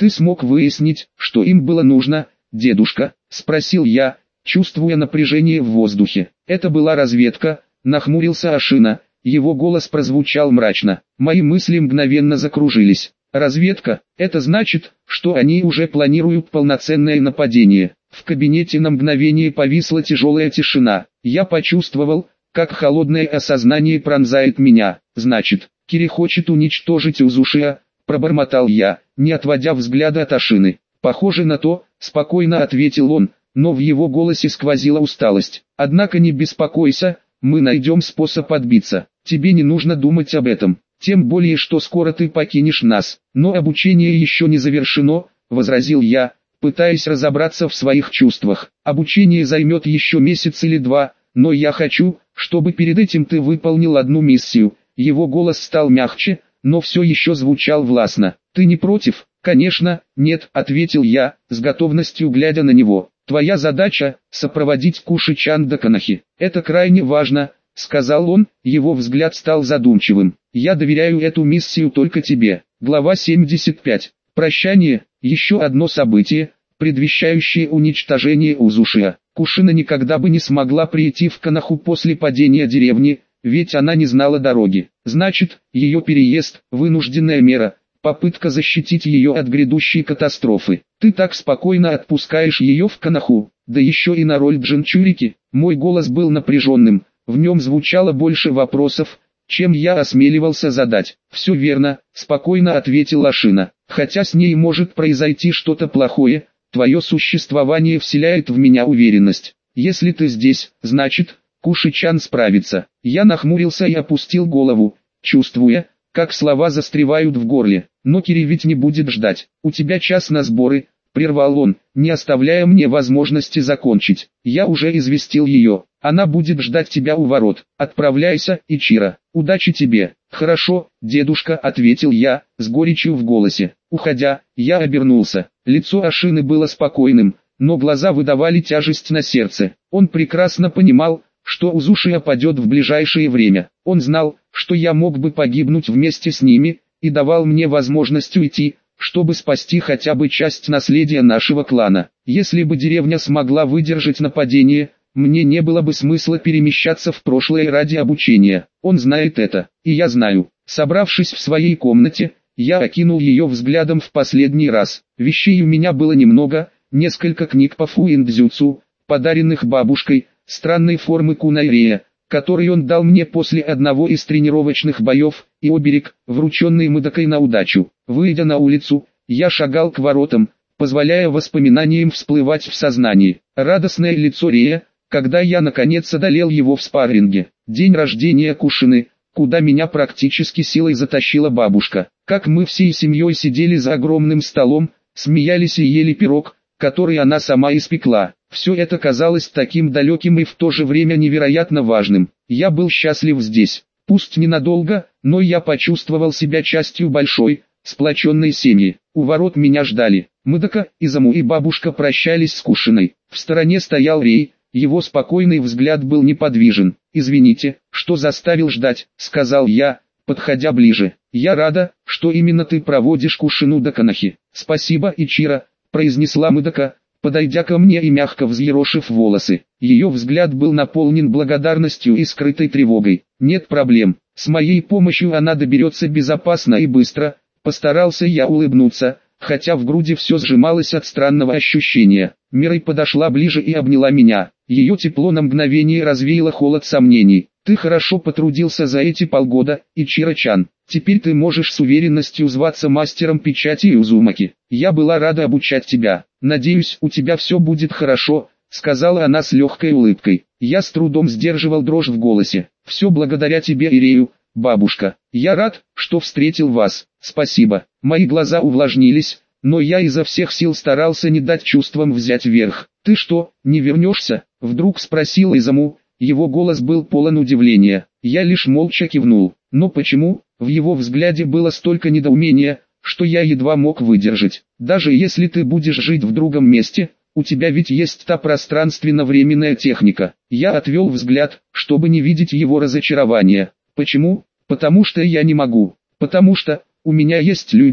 Ты смог выяснить, что им было нужно, дедушка? Спросил я, чувствуя напряжение в воздухе. Это была разведка, нахмурился Ашина. Его голос прозвучал мрачно. Мои мысли мгновенно закружились. Разведка, это значит, что они уже планируют полноценное нападение. В кабинете на мгновение повисла тяжелая тишина. Я почувствовал, как холодное осознание пронзает меня. Значит, Кири хочет уничтожить Узушия, пробормотал я, не отводя взгляда от Ашины. Похоже на то, спокойно ответил он, но в его голосе сквозила усталость. Однако не беспокойся, мы найдем способ отбиться. Тебе не нужно думать об этом. Тем более, что скоро ты покинешь нас. Но обучение еще не завершено, возразил я, пытаясь разобраться в своих чувствах. Обучение займет еще месяц или два, но я хочу, чтобы перед этим ты выполнил одну миссию. Его голос стал мягче, но все еще звучал властно. Ты не против? Конечно, нет, ответил я, с готовностью глядя на него. Твоя задача – сопроводить Куши-чан до Канахи. Это крайне важно, сказал он, его взгляд стал задумчивым. Я доверяю эту миссию только тебе. Глава семьдесят пять. Прощание – еще одно событие, предвещающее уничтожение Узушия. Кушина никогда бы не смогла прийти в Канаху после падения деревни, ведь она не знала дороги. Значит, ее переезд – вынужденная мера, попытка защитить ее от грядущей катастрофы. Ты так спокойно отпускаешь ее в Канаху, да еще и на роль Джинчурики. Мой голос был напряженным, в нем звучало больше вопросов, чем я осмеливался задать. Все верно, спокойно ответил Ашина. Хотя с ней может произойти что-то плохое, твое существование вселяет в меня уверенность. Если ты здесь, значит, Куши-чан справится. Я нахмурился и опустил голову, чувствуя, как слова застревают в горле. Но Кири ведь не будет ждать. У тебя час на сборы, прервал он, не оставляя мне возможности закончить. Я уже известил ее. Она будет ждать тебя у ворот. Отправляйся, Ичиро. Удачи тебе. Хорошо, дедушка, ответил я, с горечью в голосе. Уходя, я обернулся. Лицо Ашины было спокойным, но глаза выдавали тяжесть на сердце. Он прекрасно понимал, что Узушия падет в ближайшее время. Он знал, что я мог бы погибнуть вместе с ними, и давал мне возможность уйти, чтобы спасти хотя бы часть наследия нашего клана. Если бы деревня смогла выдержать нападение, мне не было бы смысла перемещаться в прошлое ради обучения. Он знает это, и я знаю. Собравшись в своей комнате, я окинул ее взглядом в последний раз. Вещей у меня было немного, несколько книг по фуиндзюцу, подаренных бабушкой, странной формы кунайрея, который он дал мне после одного из тренировочных боев, и оберег, врученный Мидокой на удачу. Выйдя на улицу, я шагал к воротам, позволяя воспоминаниям всплывать в сознании. Радостное лицо Рея, когда я наконец одолел его в спарринге. День рождения Кушины, куда меня практически силой затащила бабушка. Как мы всей семьей сидели за огромным столом, смеялись и ели пирог, который она сама испекла. Все это казалось таким далеким и в то же время невероятно важным. Я был счастлив здесь. Пусть ненадолго, но я почувствовал себя частью большой, сплоченной семьи. У ворот меня ждали. Мидока, Изаму и бабушка прощались с Кушиной. В стороне стоял Рей, его спокойный взгляд был неподвижен. «Извините, что заставил ждать», — сказал я, подходя ближе. «Я рада, что именно ты проводишь Кушину до Канахи». «Спасибо, Ичиро», — произнесла Мидока, подойдя ко мне и мягко взъерошив волосы. Ее взгляд был наполнен благодарностью и скрытой тревогой. «Нет проблем, с моей помощью она доберется безопасно и быстро», — постарался я улыбнуться, хотя в груди все сжималось от странного ощущения. Мирай подошла ближе и обняла меня. Ее тепло на мгновение развеяло холод сомнений. «Ты хорошо потрудился за эти полгода, Ичиро-чан. Теперь ты можешь с уверенностью зваться мастером печати Узумаки. Я была рада обучать тебя. Надеюсь, у тебя все будет хорошо», — сказала она с легкой улыбкой. Я с трудом сдерживал дрожь в голосе. «Все благодаря тебе и Рею, бабушка. Я рад, что встретил вас. Спасибо». Мои глаза увлажнились, но я изо всех сил старался не дать чувствам взять верх. «Ты что, не вернешься?» — вдруг спросил Изаму. Его голос был полон удивления. Я лишь молча кивнул. «Но почему?» В его взгляде было столько недоумения, что я едва мог выдержать. «Даже если ты будешь жить в другом месте, у тебя ведь есть та пространственно-временная техника». Я отвел взгляд, чтобы не видеть его разочарования. «Почему?» «Потому что я не могу. Потому что у меня есть люди,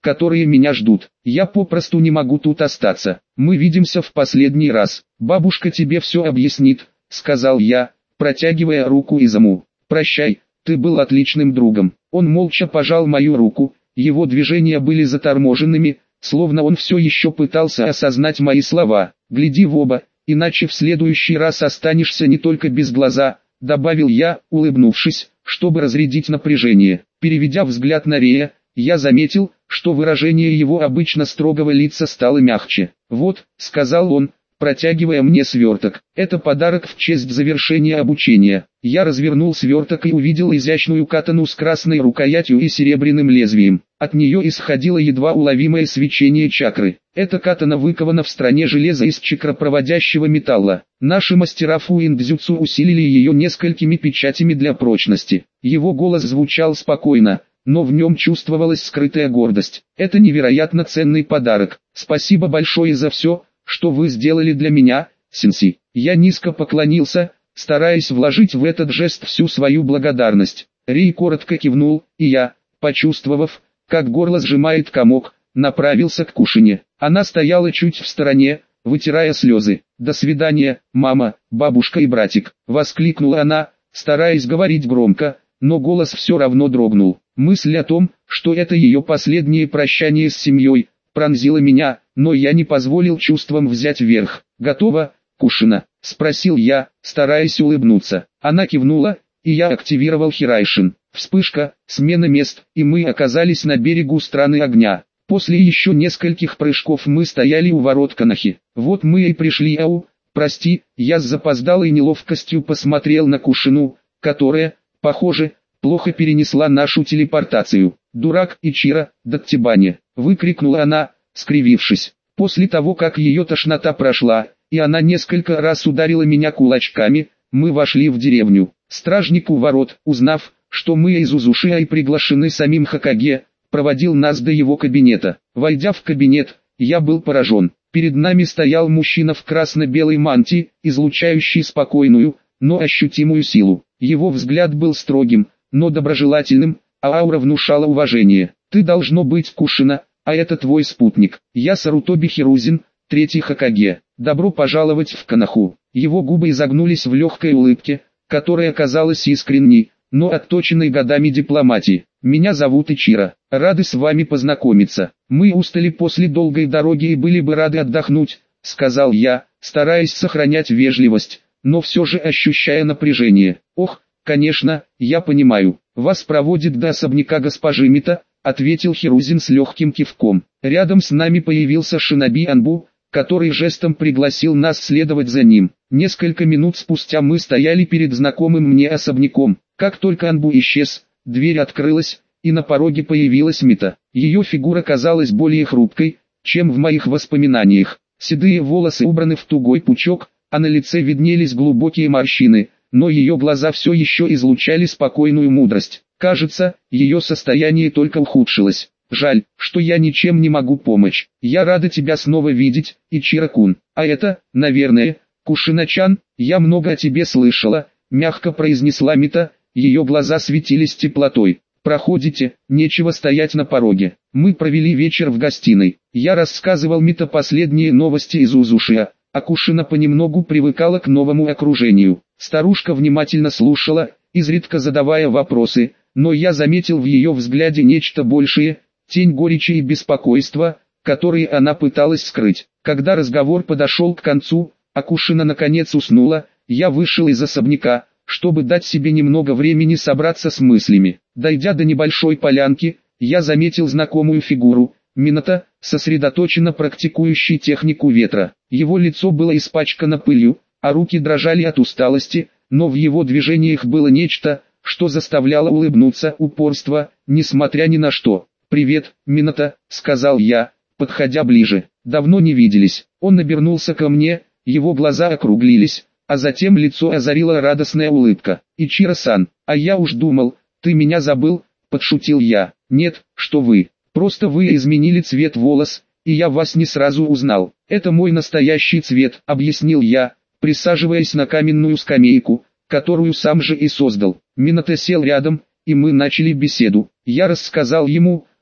которые меня ждут. Я попросту не могу тут остаться. Мы видимся в последний раз. Бабушка тебе все объяснит, сказал я, протягивая руку Изаму. Прощай, ты был отличным другом. Он молча пожал мою руку, его движения были заторможенными, словно он все еще пытался осознать мои слова. Гляди в оба, иначе в следующий раз останешься не только без глаза, добавил я, улыбнувшись, чтобы разрядить напряжение. Переведя взгляд на Рея, я заметил, что выражение его обычно строгого лица стало мягче. «Вот», — сказал он, протягивая мне сверток, — «это подарок в честь завершения обучения». Я развернул сверток и увидел изящную катану с красной рукоятью и серебряным лезвием. От нее исходило едва уловимое свечение чакры. Эта катана выкована в стране железа из чакропроводящего металла. Наши мастера фуиндзюцу усилили ее несколькими печатями для прочности. Его голос звучал спокойно, но в нем чувствовалась скрытая гордость. «Это невероятно ценный подарок. Спасибо большое за все, что вы сделали для меня, сенсей». Я низко поклонился, стараясь вложить в этот жест всю свою благодарность. Рей коротко кивнул, и я, почувствовав, как горло сжимает комок, направился к Кушине. Она стояла чуть в стороне, вытирая слезы. «До свидания, мама, бабушка и братик», — воскликнула она, стараясь говорить громко, но голос все равно дрогнул. Мысль о том, что это ее последнее прощание с семьей, пронзила меня, но я не позволил чувствам взять верх. «Готово, Кушина?» — спросил я, стараясь улыбнуться. Она кивнула, и я активировал Хирайшин. Вспышка, смена мест, и мы оказались на берегу страны огня. После еще нескольких прыжков мы стояли у ворот Канахи. «Вот мы и пришли, ау, прости», я с запоздалой неловкостью посмотрел на Кушину, которая, похоже, плохо перенесла нашу телепортацию. «Дурак Ичиро, Даттибане!» — выкрикнула она, скривившись. После того, как ее тошнота прошла, и она несколько раз ударила меня кулачками, мы вошли в деревню. Стражник у ворот, узнав, что мы из Узушиа приглашены самим Хокаге, проводил нас до его кабинета. Войдя в кабинет, я был поражен. Перед нами стоял мужчина в красно-белой мантии, излучающий спокойную, но ощутимую силу. Его взгляд был строгим, но доброжелательным, а аура внушала уважение. «Ты должно быть Кушина, а это твой спутник. Я Сарутоби Хирузин, третий Хокаге. Добро пожаловать в Канаху». Его губы изогнулись в легкой улыбке, которая казалась искренней, но отточенной годами дипломатии. «Меня зовут Ичиро. Рады с вами познакомиться. Мы устали после долгой дороги и были бы рады отдохнуть», — сказал я, стараясь сохранять вежливость, но все же ощущая напряжение. «Ох, конечно, я понимаю. Вас проводит до особняка госпожи Мита», — ответил Хирузин с легким кивком. Рядом с нами появился шиноби Анбу, который жестом пригласил нас следовать за ним. Несколько минут спустя мы стояли перед знакомым мне особняком. Как только Анбу исчез, дверь открылась, и на пороге появилась Мита. Ее фигура казалась более хрупкой, чем в моих воспоминаниях. Седые волосы убраны в тугой пучок, а на лице виднелись глубокие морщины, но ее глаза все еще излучали спокойную мудрость. Кажется, ее состояние только ухудшилось. «Жаль, что я ничем не могу помочь. Я рада тебя снова видеть, Ичиро-кун. А это, наверное, Кушина-чан, я много о тебе слышала», — мягко произнесла Мита, ее глаза светились теплотой. «Проходите, нечего стоять на пороге». Мы провели вечер в гостиной. Я рассказывал Мита последние новости из Узушиа, а Кушина понемногу привыкала к новому окружению. Старушка внимательно слушала, изредка задавая вопросы, но я заметил в ее взгляде нечто большее, тень горечи и беспокойства, которые она пыталась скрыть. Когда разговор подошел к концу, а Кушина наконец уснула, я вышел из особняка, чтобы дать себе немного времени собраться с мыслями. Дойдя до небольшой полянки, я заметил знакомую фигуру, Минато, сосредоточенно практикующий технику ветра. Его лицо было испачкано пылью, а руки дрожали от усталости, но в его движениях было нечто, что заставляло улыбнуться, упорство, несмотря ни на что. «Привет, Минато», — сказал я, подходя ближе. «Давно не виделись». Он обернулся ко мне, его глаза округлились, а затем лицо озарила радостная улыбка. «Ичиро-сан, а я уж думал, ты меня забыл», — подшутил я. «Нет, что вы, просто вы изменили цвет волос, и я вас не сразу узнал. Это мой настоящий цвет», — объяснил я, присаживаясь на каменную скамейку, которую сам же и создал. Минато сел рядом, и мы начали беседу. Я рассказал ему,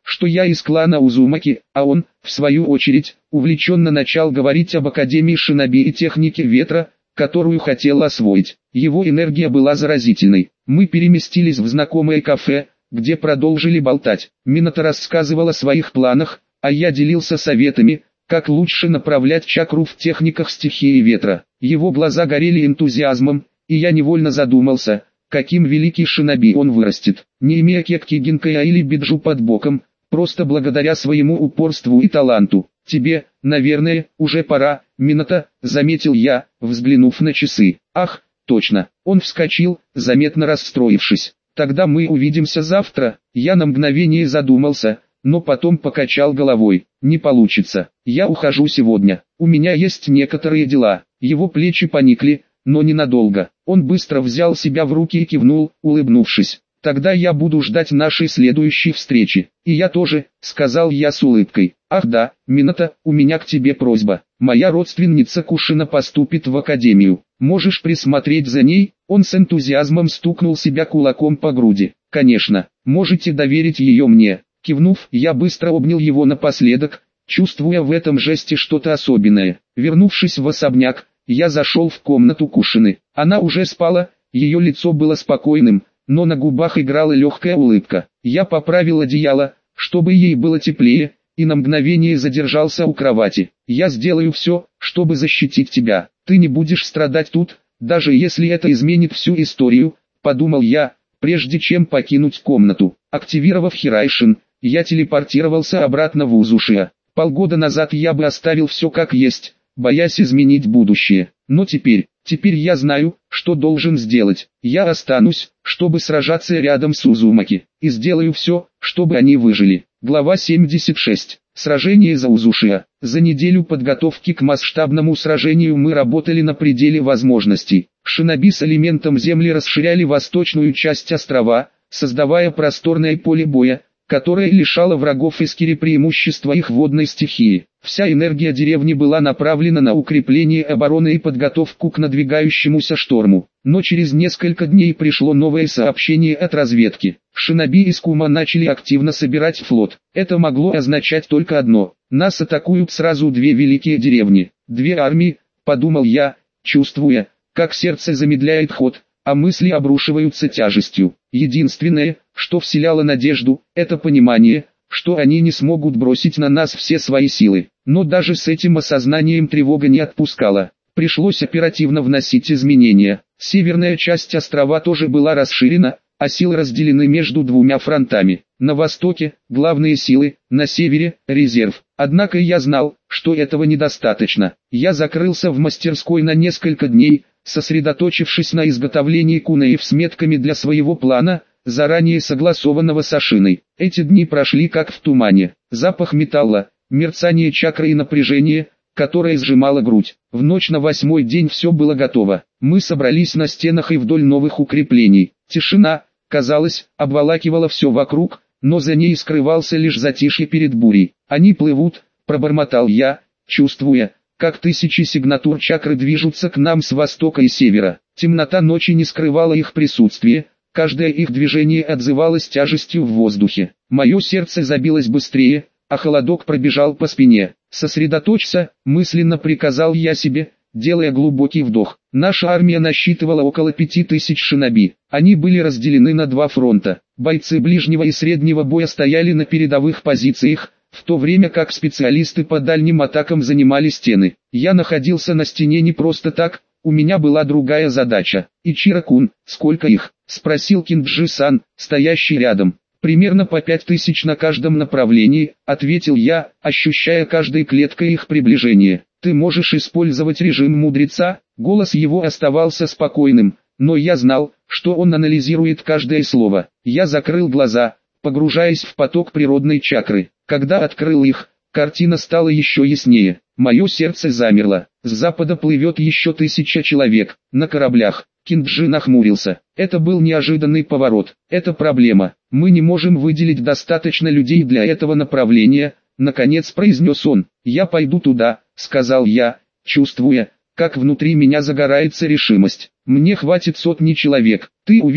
что я из клана Узумаки, а он, в свою очередь, увлеченно начал говорить об Академии Шиноби и технике ветра, которую хотел освоить. Его энергия была заразительной. Мы переместились в знакомое кафе, где продолжили болтать. Минато рассказывал о своих планах, а я делился советами, как лучше направлять чакру в техниках стихии ветра. Его глаза горели энтузиазмом, и я невольно задумался, каким великий шиноби он вырастет, не имея кекки гинкая или биджу под боком, просто благодаря своему упорству и таланту. Тебе, наверное, уже пора, Минато, заметил я, взглянув на часы. Ах, точно, он вскочил, заметно расстроившись. Тогда мы увидимся завтра. Я на мгновение задумался, но потом покачал головой. Не получится, я ухожу сегодня, у меня есть некоторые дела. Его плечи поникли, но ненадолго. Он быстро взял себя в руки и кивнул, улыбнувшись. Тогда я буду ждать нашей следующей встречи. И я тоже, сказал я с улыбкой. Ах да, Минато, у меня к тебе просьба. Моя родственница Кушина поступит в академию. Можешь присмотреть за ней? Он с энтузиазмом стукнул себя кулаком по груди. Конечно, можете доверить ее мне. Кивнув, я быстро обнял его напоследок, чувствуя в этом жесте что-то особенное. Вернувшись в особняк, я зашел в комнату Кушины. Она уже спала, ее лицо было спокойным, но на губах играла легкая улыбка. Я поправил одеяло, чтобы ей было теплее, и на мгновение задержался у кровати. Я сделаю все, чтобы защитить тебя. Ты не будешь страдать тут, даже если это изменит всю историю, подумал я, прежде чем покинуть комнату. Активировав Хирайшин, я телепортировался обратно в Узушия. Полгода назад я бы оставил все как есть, боясь изменить будущее. Но теперь, теперь я знаю, что должен сделать. Я останусь, чтобы сражаться рядом с Узумаки, и сделаю все, чтобы они выжили. Глава семьдесят шесть. Сражение за Узушия. За неделю подготовки к масштабному сражению мы работали на пределе возможностей. Шиноби с элементом земли расширяли восточную часть острова, создавая просторное поле боя, которое лишало врагов Искири преимущества их водной стихии. Вся энергия деревни была направлена на укрепление обороны и подготовку к надвигающемуся шторму. Но через несколько дней пришло новое сообщение от разведки. Шиноби из Кума начали активно собирать флот. Это могло означать только одно: нас атакуют сразу две великие деревни, две армии, подумал я, чувствуя, как сердце замедляет ход, а мысли обрушиваются тяжестью. Единственное, что вселяло надежду, это понимание, что они не смогут бросить на нас все свои силы. Но даже с этим осознанием тревога не отпускала. Пришлось оперативно вносить изменения. Северная часть острова тоже была расширена, а силы разделены между двумя фронтами. На востоке – главные силы, на севере – резерв. Однако я знал, что этого недостаточно. Я закрылся в мастерской на несколько дней, сосредоточившись на изготовлении кунаев с метками для своего плана, заранее согласованного с Ашиной. Эти дни прошли как в тумане. Запах металла, мерцание чакры и напряжение, которое сжимало грудь. В ночь на восьмой день все было готово. Мы собрались на стенах и вдоль новых укреплений. Тишина, казалось, обволакивала все вокруг, но за ней скрывался лишь затишье перед бурей. «Они плывут», — пробормотал я, чувствуя, как тысячи сигнатур чакры движутся к нам с востока и севера. Темнота ночи не скрывала их присутствие, каждое их движение отзывалось тяжестью в воздухе. Мое сердце забилось быстрее, а холодок пробежал по спине. «Сосредоточься», — мысленно приказал я себе, делая глубокий вдох. Наша армия насчитывала около пяти тысяч шиноби. Они были разделены на два фронта. Бойцы ближнего и среднего боя стояли на передовых позициях, в то время как специалисты по дальним атакам занимали стены. Я находился на стене не просто так, у меня была другая задача. «Ичиро-кун, сколько их?» — спросил Кинджи-сан, стоящий рядом. «Примерно по пять тысяч на каждом направлении», — ответил я, ощущая каждой клеткой их приближение. «Ты можешь использовать режим мудреца?» Голос его оставался спокойным, но я знал, что он анализирует каждое слово. Я закрыл глаза, погружаясь в поток природной чакры. Когда открыл их, картина стала еще яснее. Мое сердце замерло. С запада плывет еще тысяча человек, на кораблях. Кинджи нахмурился. Это был неожиданный поворот. Это проблема. Мы не можем выделить достаточно людей для этого направления, наконец произнес он. «Я пойду туда», — сказал я, чувствуя, как внутри меня загорается решимость. «Мне хватит сотни человек». «Ты уверен?»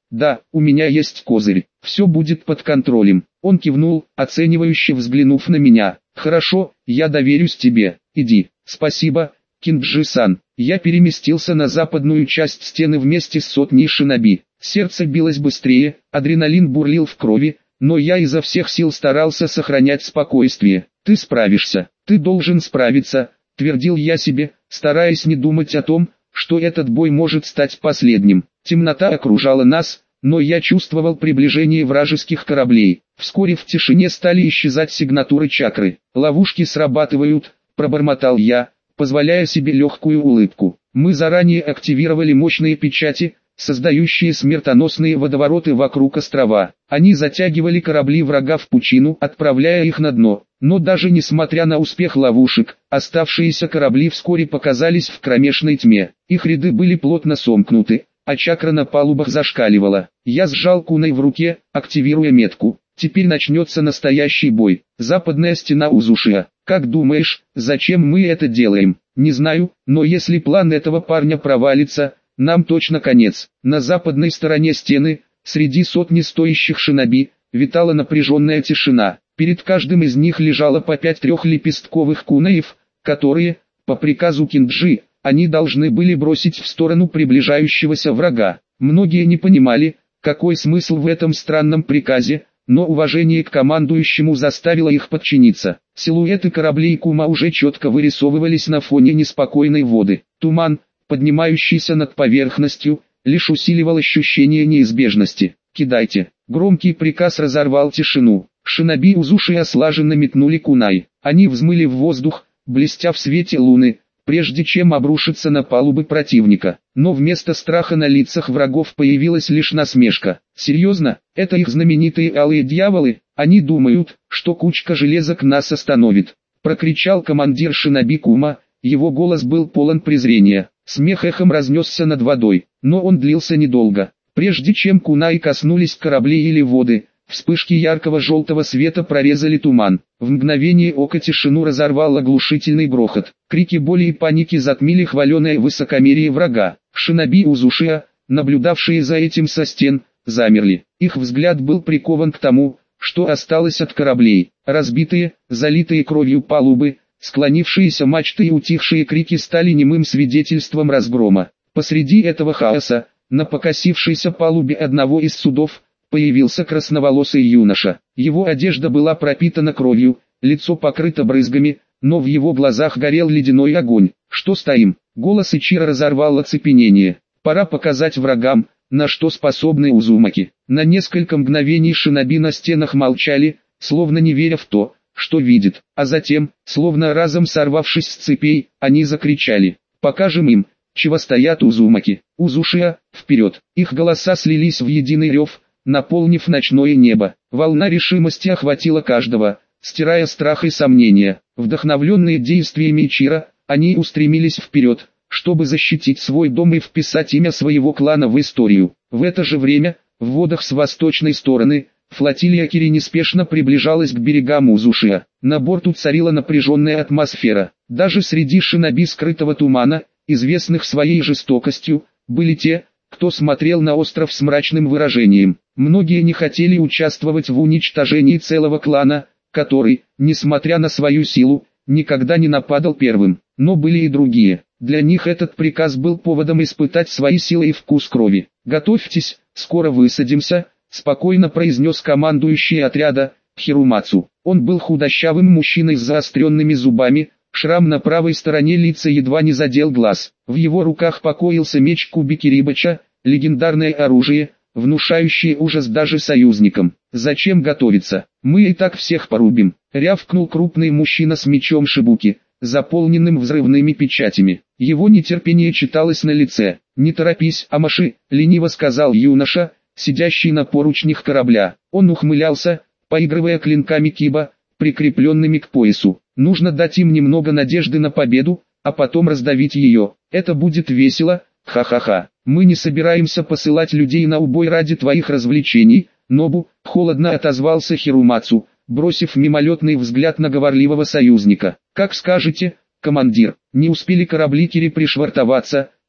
Да, у меня есть козырь, все будет под контролем. Он кивнул, оценивающе взглянув на меня. Хорошо, я доверюсь тебе, иди. Спасибо, Кинджи-сан. Я переместился на западную часть стены вместе с сотней шиноби. Сердце билось быстрее, адреналин бурлил в крови, но я изо всех сил старался сохранять спокойствие. Ты справишься, ты должен справиться, твердил я себе, стараясь не думать о том, что этот бой может стать последним. Темнота окружала нас, но я чувствовал приближение вражеских кораблей. Вскоре в тишине стали исчезать сигнатуры чакры. Ловушки срабатывают, пробормотал я, позволяя себе легкую улыбку. Мы заранее активировали мощные печати, создающие смертоносные водовороты вокруг острова. Они затягивали корабли врага в пучину, отправляя их на дно. Но даже несмотря на успех ловушек, оставшиеся корабли вскоре показались в кромешной тьме. Их ряды были плотно сомкнуты, а чакра на палубах зашкаливала. Я сжал куной в руке, активируя метку. Теперь начнется настоящий бой. Западная стена Узушия. Как думаешь, зачем мы это делаем? Не знаю, но если план этого парня провалится, нам точно конец. На западной стороне стены, среди сотни стоящих шиноби, витала напряженная тишина. Перед каждым из них лежало по пять трехлепестковых кунаев, которые, по приказу Кинджи, они должны были бросить в сторону приближающегося врага. Многие не понимали, какой смысл в этом странном приказе, но уважение к командующему заставило их подчиниться. Силуэты кораблей Кума уже четко вырисовывались на фоне неспокойной воды. Туман, поднимающийся над поверхностью, лишь усиливал ощущение неизбежности. «Кидайте!» Громкий приказ разорвал тишину. Шиноби Узушия слаженно метнули кунай. Они взмыли в воздух, блестя в свете луны, прежде чем обрушиться на палубы противника. Но вместо страха на лицах врагов появилась лишь насмешка. «Серьезно? Это их знаменитые алые дьяволы? Они думают, что кучка железок нас остановит!» Прокричал командир шиноби Кума, его голос был полон презрения. Смех эхом разнесся над водой, но он длился недолго. Прежде чем кунаи коснулись кораблей или воды, вспышки яркого желтого света прорезали туман. В мгновение ока тишину разорвал оглушительный грохот. Крики боли и паники затмили хваленое высокомерие врага. Шиноби Узушия, наблюдавшие за этим со стен, замерли. Их взгляд был прикован к тому, что осталось от кораблей. Разбитые, залитые кровью палубы, склонившиеся мачты и утихшие крики стали немым свидетельством разгрома. Посреди этого хаоса, на покосившейся палубе одного из судов, появился красноволосый юноша. Его одежда была пропитана кровью, лицо покрыто брызгами, но в его глазах горел ледяной огонь. «Что стоим?» Голос Ичиро разорвал оцепенение. «Пора показать врагам, на что способны Узумаки». На несколько мгновений шиноби на стенах молчали, словно не веря в то, что видит. А затем, словно разом сорвавшись с цепей, они закричали: «Покажем им, чего стоят Узумаки! Узушия, вперед!» Их голоса слились в единый рев, наполнив ночное небо. Волна решимости охватила каждого, стирая страх и сомнения. Вдохновленные действиями Ичиро, они устремились вперед, чтобы защитить свой дом и вписать имя своего клана в историю. В это же время, в водах с восточной стороны, флотилия Кири неспешно приближалась к берегам Узушия. На борту царила напряженная атмосфера. Даже среди шиноби скрытого тумана, известных своей жестокостью, были те, кто смотрел на остров с мрачным выражением. Многие не хотели участвовать в уничтожении целого клана, который, несмотря на свою силу, никогда не нападал первым. Но были и другие. Для них этот приказ был поводом испытать свои силы и вкус крови. «Готовьтесь, скоро высадимся», — спокойно произнес командующий отряда, Хирумацу. Он был худощавым мужчиной с заостренными зубами, шрам на правой стороне лица едва не задел глаз. В его руках покоился меч Куби-Кирибача, легендарное оружие, внушающее ужас даже союзникам. «Зачем готовиться? Мы и так всех порубим», — рявкнул крупный мужчина с мечом Шибуки, заполненным взрывными печатями. Его нетерпение читалось на лице. «Не торопись, Амаши», — лениво сказал юноша, сидящий на поручнях корабля. Он ухмылялся, поигрывая клинками киба, прикрепленными к поясу. «Нужно дать им немного надежды на победу, а потом раздавить ее. Это будет весело, ха-ха-ха. Мы не собираемся посылать людей на убой ради твоих развлечений, Нобу», — холодно отозвался Хирумацу, бросив мимолетный взгляд на говорливого союзника. «Как скажете, командир». Не успели корабли Кири пришвартоваться,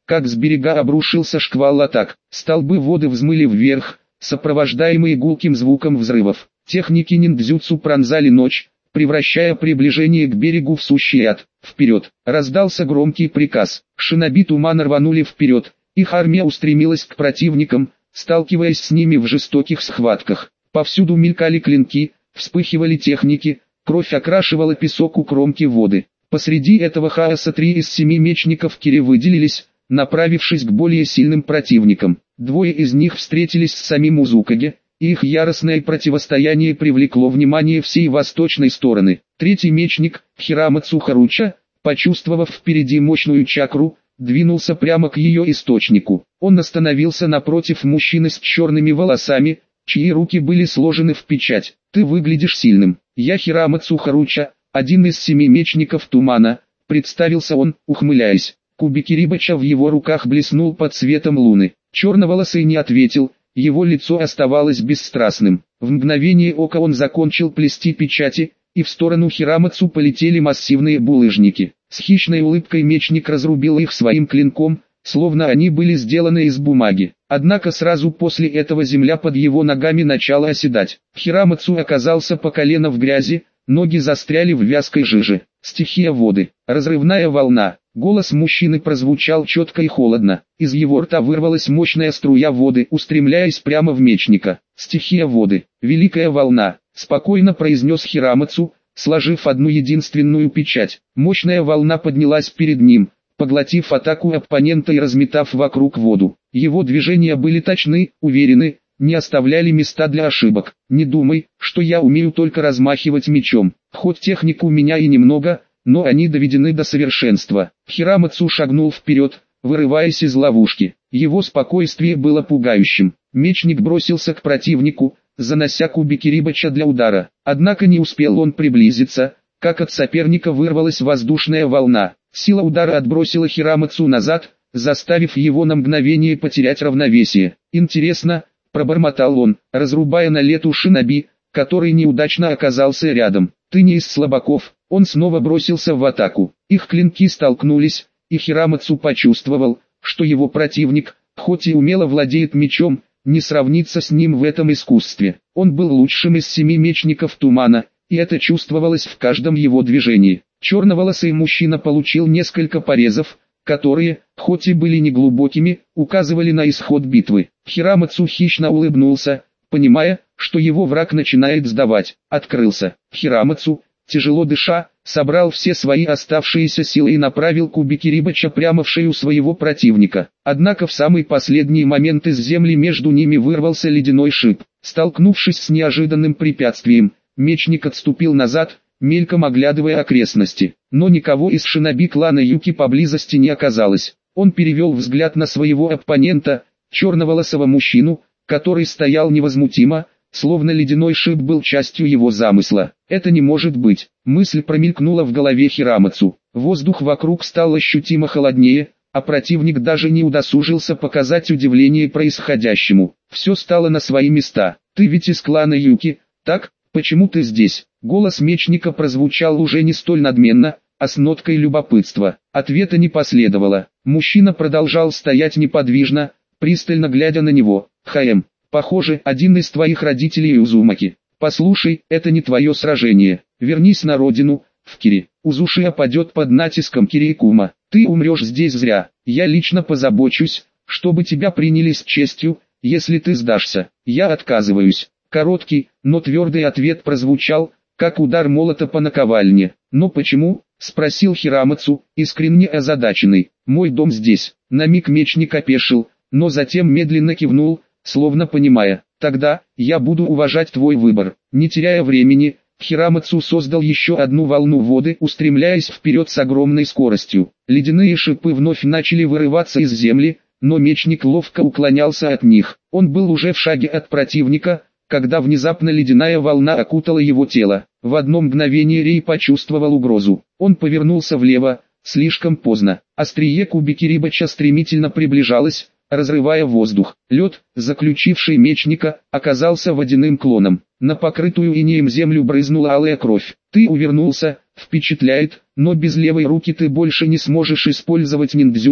как с берега обрушился шквал атак. Столбы воды взмыли вверх, сопровождаемые гулким звуком взрывов. Техники ниндзюцу пронзали ночь, превращая приближение к берегу в сущий ад. Вперед! Раздался громкий приказ. Шиноби тумана рванули вперед. Их армия устремилась к противникам, сталкиваясь с ними в жестоких схватках. Повсюду мелькали клинки, вспыхивали техники, кровь окрашивала песок у кромки воды. Посреди этого хаоса три из семи мечников Кири выделились, направившись к более сильным противникам. Двое из них встретились с самим Узукаге, и их яростное противостояние привлекло внимание всей восточной стороны. Третий мечник, Хирамацу Харуча, почувствовав впереди мощную чакру, двинулся прямо к ее источнику. Он остановился напротив мужчины с черными волосами, чьи руки были сложены в печать. «Ты выглядишь сильным. Я Хирамацу Харуча, один из семи мечников тумана», — представился он, ухмыляясь. Кубик Кирибача в его руках блеснул под светом луны. Черноволосый не ответил, его лицо оставалось бесстрастным. В мгновение ока он закончил плести печати, и в сторону Хирамацу полетели массивные булыжники. С хищной улыбкой мечник разрубил их своим клинком, словно они были сделаны из бумаги. Однако сразу после этого земля под его ногами начала оседать. Хирамацу оказался по колено в грязи, ноги застряли в вязкой жиже. Стихия воды, разрывная волна. Голос мужчины прозвучал четко и холодно. Из его рта вырвалась мощная струя воды, устремляясь прямо в мечника. Стихия воды, великая волна, спокойно произнес Хирамацу, сложив одну единственную печать. Мощная волна поднялась перед ним, поглотив атаку оппонента и разметав вокруг воду. Его движения были точны, уверены, не оставляли места для ошибок. Не думай, что я умею только размахивать мечом. Хоть техник у меня и немного, но они доведены до совершенства. Хирамацу шагнул вперед, вырываясь из ловушки. Его спокойствие было пугающим. Мечник бросился к противнику, занося Кубик Кирибача для удара. Однако не успел он приблизиться, как от соперника вырвалась воздушная волна. Сила удара отбросила Хирамацу назад, заставив его на мгновение потерять равновесие. «Интересно», — пробормотал он, разрубая на лету шиноби, который неудачно оказался рядом. «Ты не из слабаков». Он снова бросился в атаку. Их клинки столкнулись, и Хирамацу почувствовал, что его противник, хоть и умело владеет мечом, не сравнится с ним в этом искусстве. Он был лучшим из семи мечников тумана, и это чувствовалось в каждом его движении. Черноволосый мужчина получил несколько порезов, которые, хоть и были неглубокими, указывали на исход битвы. Хирамацу хищно улыбнулся, понимая, что его враг начинает сдавать. Открылся. Хирамацу, тяжело дыша, собрал все свои оставшиеся силы и направил Кубик Кирибача прямо в шею своего противника. Однако в самый последний момент из земли между ними вырвался ледяной шип. Столкнувшись с неожиданным препятствием, мечник отступил назад, мельком оглядывая окрестности. Но никого из шиноби клана Юки поблизости не оказалось. Он перевел взгляд на своего оппонента, черноволосого мужчину, который стоял невозмутимо, словно ледяной шип был частью его замысла. «Это не может быть», — мысль промелькнула в голове Хирамацу. Воздух вокруг стал ощутимо холоднее, а противник даже не удосужился показать удивление происходящему. Все стало на свои места. «Ты ведь из клана Юки, так? Почему ты здесь?» Голос мечника прозвучал уже не столь надменно, а с ноткой любопытства. Ответа не последовало. Мужчина продолжал стоять неподвижно, пристально глядя на него. «Хаэм, похоже, один из твоих родителей Узумаки. Послушай, это не твое сражение. Вернись на родину, в Кири. Узушия падет под натиском Кирикума. Ты умрешь здесь зря. Я лично позабочусь, чтобы тебя приняли с честью, если ты сдашься. Я отказываюсь». Короткий, но твердый ответ прозвучал, как удар молота по наковальне. «Но почему?» — спросил Хирамацу, искренне озадаченный. «Мой дом здесь». На миг мечник опешил, но затем медленно кивнул, словно понимая. «Тогда, я буду уважать твой выбор». Не теряя времени, Хирамацу создал еще одну волну воды, устремляясь вперед с огромной скоростью. Ледяные шипы вновь начали вырываться из земли, но мечник ловко уклонялся от них. Он был уже в шаге от противника, когда внезапно ледяная волна окутала его тело. В одно мгновение Рей почувствовал угрозу. Он повернулся влево, слишком поздно. Острие Кубик Кирибача стремительно приближалось, разрывая воздух. Лед, заключивший мечника, оказался водяным клоном. На покрытую инеем землю брызнула алая кровь. «Ты увернулся, впечатляет, но без левой руки ты больше не сможешь использовать ниндзюцу»,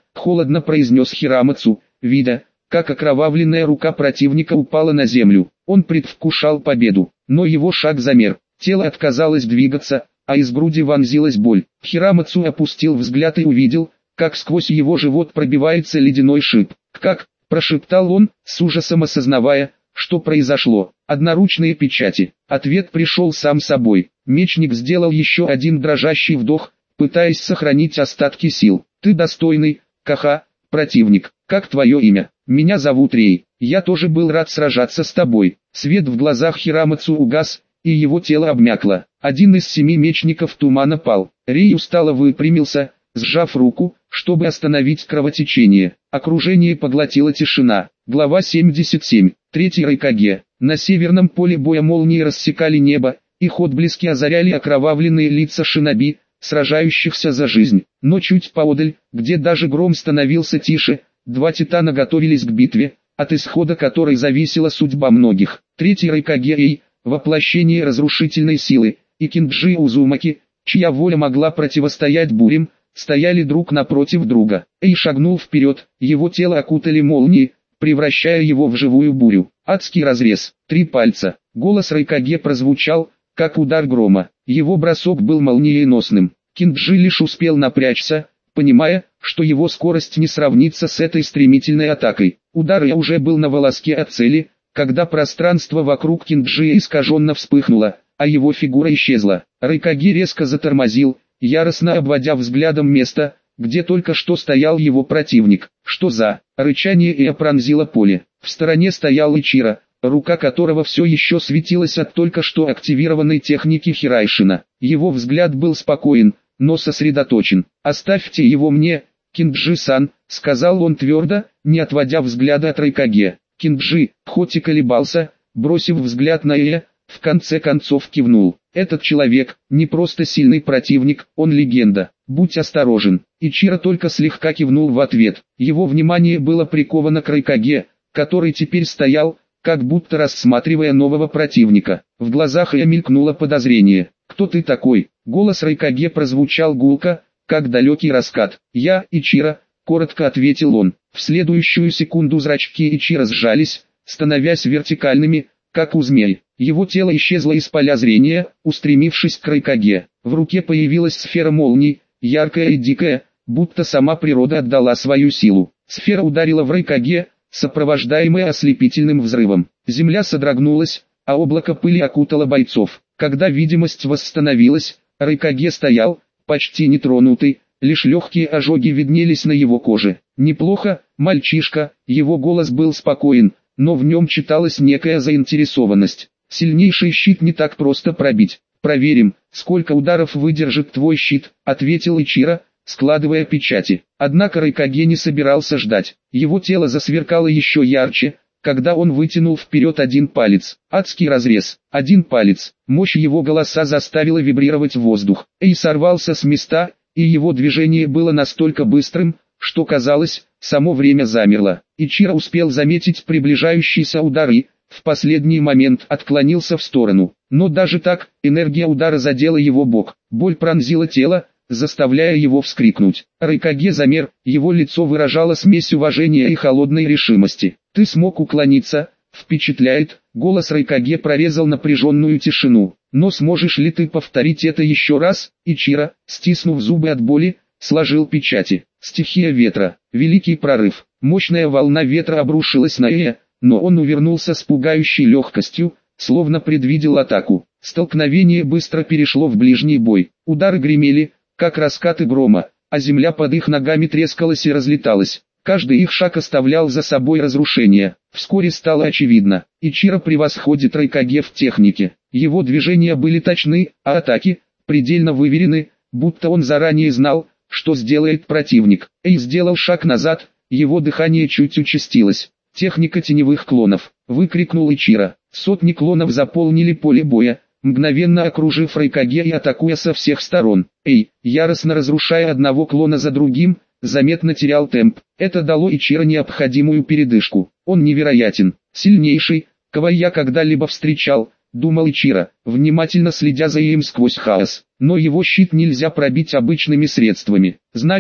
холодно произнес Хирамацу, видя, как окровавленная рука противника упала на землю. Он предвкушал победу, но его шаг замер, тело отказалось двигаться, а из груди вонзилась боль. Хирамацу опустил взгляд и увидел, как сквозь его живот пробивается ледяной шип. «Как?» – прошептал он, с ужасом осознавая, что произошло. «Одноручные печати». Ответ пришел сам собой. Мечник сделал еще один дрожащий вдох, пытаясь сохранить остатки сил. «Ты достойный, Каха, противник. Как твое имя?» «Меня зовут Рей. Я тоже был рад сражаться с тобой». Свет в глазах Хирамацу угас, и его тело обмякло. Один из семи мечников тумана пал. Рей устало выпрямился, сжав руку, чтобы остановить кровотечение. Окружение поглотила тишина. Глава семьдесят семь. Третий Райкаге. На северном поле боя молнии рассекали небо, их отблески озаряли окровавленные лица шиноби, сражающихся за жизнь. Но чуть поодаль, где даже гром становился тише, два титана готовились к битве, от исхода которой зависела судьба многих. Третий Райкаге Эй, воплощение разрушительной силы, и Кинджи Узумаки, чья воля могла противостоять бурям, стояли друг напротив друга. Эй шагнул вперед, его тело окутали молнии, превращая его в живую бурю. Адский разрез. Три пальца. Голос Райкаге прозвучал, как удар грома. Его бросок был молниеносным. Кинджи лишь успел напрячься, понимая, что его скорость не сравнится с этой стремительной атакой. Удар я уже был на волоске от цели, когда пространство вокруг Кинджи искаженно вспыхнуло, а его фигура исчезла. Райкаге резко затормозил, яростно обводя взглядом место, где только что стоял его противник. Что за рычание и пронзило поле. В стороне стоял Ичиро, рука которого все еще светилась от только что активированной техники Хирайшина. Его взгляд был спокоен, но сосредоточен. «Оставьте его мне, Кинджи-сан», — сказал он твердо, не отводя взгляда от Райкаге. Кинджи, хоть и колебался, бросив взгляд на Эя, в конце концов кивнул. «Этот человек не просто сильный противник, он легенда. Будь осторожен». Ичиро только слегка кивнул в ответ. Его внимание было приковано к Райкаге, который теперь стоял, как будто рассматривая нового противника. В глазах Эя мелькнуло подозрение. «Кто ты такой?» Голос Райкаге прозвучал гулко, как далекий раскат. «Я, Ичиро», — коротко ответил он. В следующую секунду зрачки Ичиро сжались, становясь вертикальными, как у змей. Его тело исчезло из поля зрения, устремившись к Райкаге. В руке появилась сфера молний, яркая и дикая, будто сама природа отдала свою силу. Сфера ударила в Райкаге, сопровождаемая ослепительным взрывом. Земля содрогнулась, а облако пыли окутало бойцов. Когда видимость восстановилась, Райкаге стоял, почти нетронутый, лишь легкие ожоги виднелись на его коже. «Неплохо, мальчишка», его голос был спокоен, но в нем читалась некая заинтересованность. «Сильнейший щит не так просто пробить. Проверим, сколько ударов выдержит твой щит», — ответил Ичиро, складывая печати. Однако Райкаге не собирался ждать. Его тело засверкало еще ярче, когда он вытянул вперед один палец. Адский разрез. Один палец. Мощь его голоса заставила вибрировать воздух. Эй сорвался с места, и его движение было настолько быстрым, что казалось, само время замерло. Ичиро успел заметить приближающийся удар и, в последний момент, отклонился в сторону. Но даже так, энергия удара задела его бок. Боль пронзила тело, заставляя его вскрикнуть. Райкаге замер, его лицо выражало смесь уважения и холодной решимости. «Ты смог уклониться, впечатляет», — голос Райкаге прорезал напряженную тишину. «Но сможешь ли ты повторить это еще раз?» Ичиро, стиснув зубы от боли, сложил печати. Стихия ветра, великий прорыв. Мощная волна ветра обрушилась на Эя, но он увернулся с пугающей легкостью, словно предвидел атаку. Столкновение быстро перешло в ближний бой. Удары гремели, как раскаты грома, а земля под их ногами трескалась и разлеталась. Каждый их шаг оставлял за собой разрушение. Вскоре стало очевидно, Ичиро превосходит Райкаге в технике. Его движения были точны, а атаки предельно выверены, будто он заранее знал, что сделает противник. Эй сделал шаг назад, его дыхание чуть участилось. «Техника теневых клонов!» — выкрикнул Ичиро. Сотни клонов заполнили поле боя, мгновенно окружив Райкаге и атакуя со всех сторон. Эй, яростно разрушая одного клона за другим, заметно терял темп. Это дало Ичиро необходимую передышку. Он невероятен, сильнейший, кого я когда-либо встречал, думал Ичиро, внимательно следя за им сквозь хаос. Но его щит нельзя пробить обычными средствами. Значит,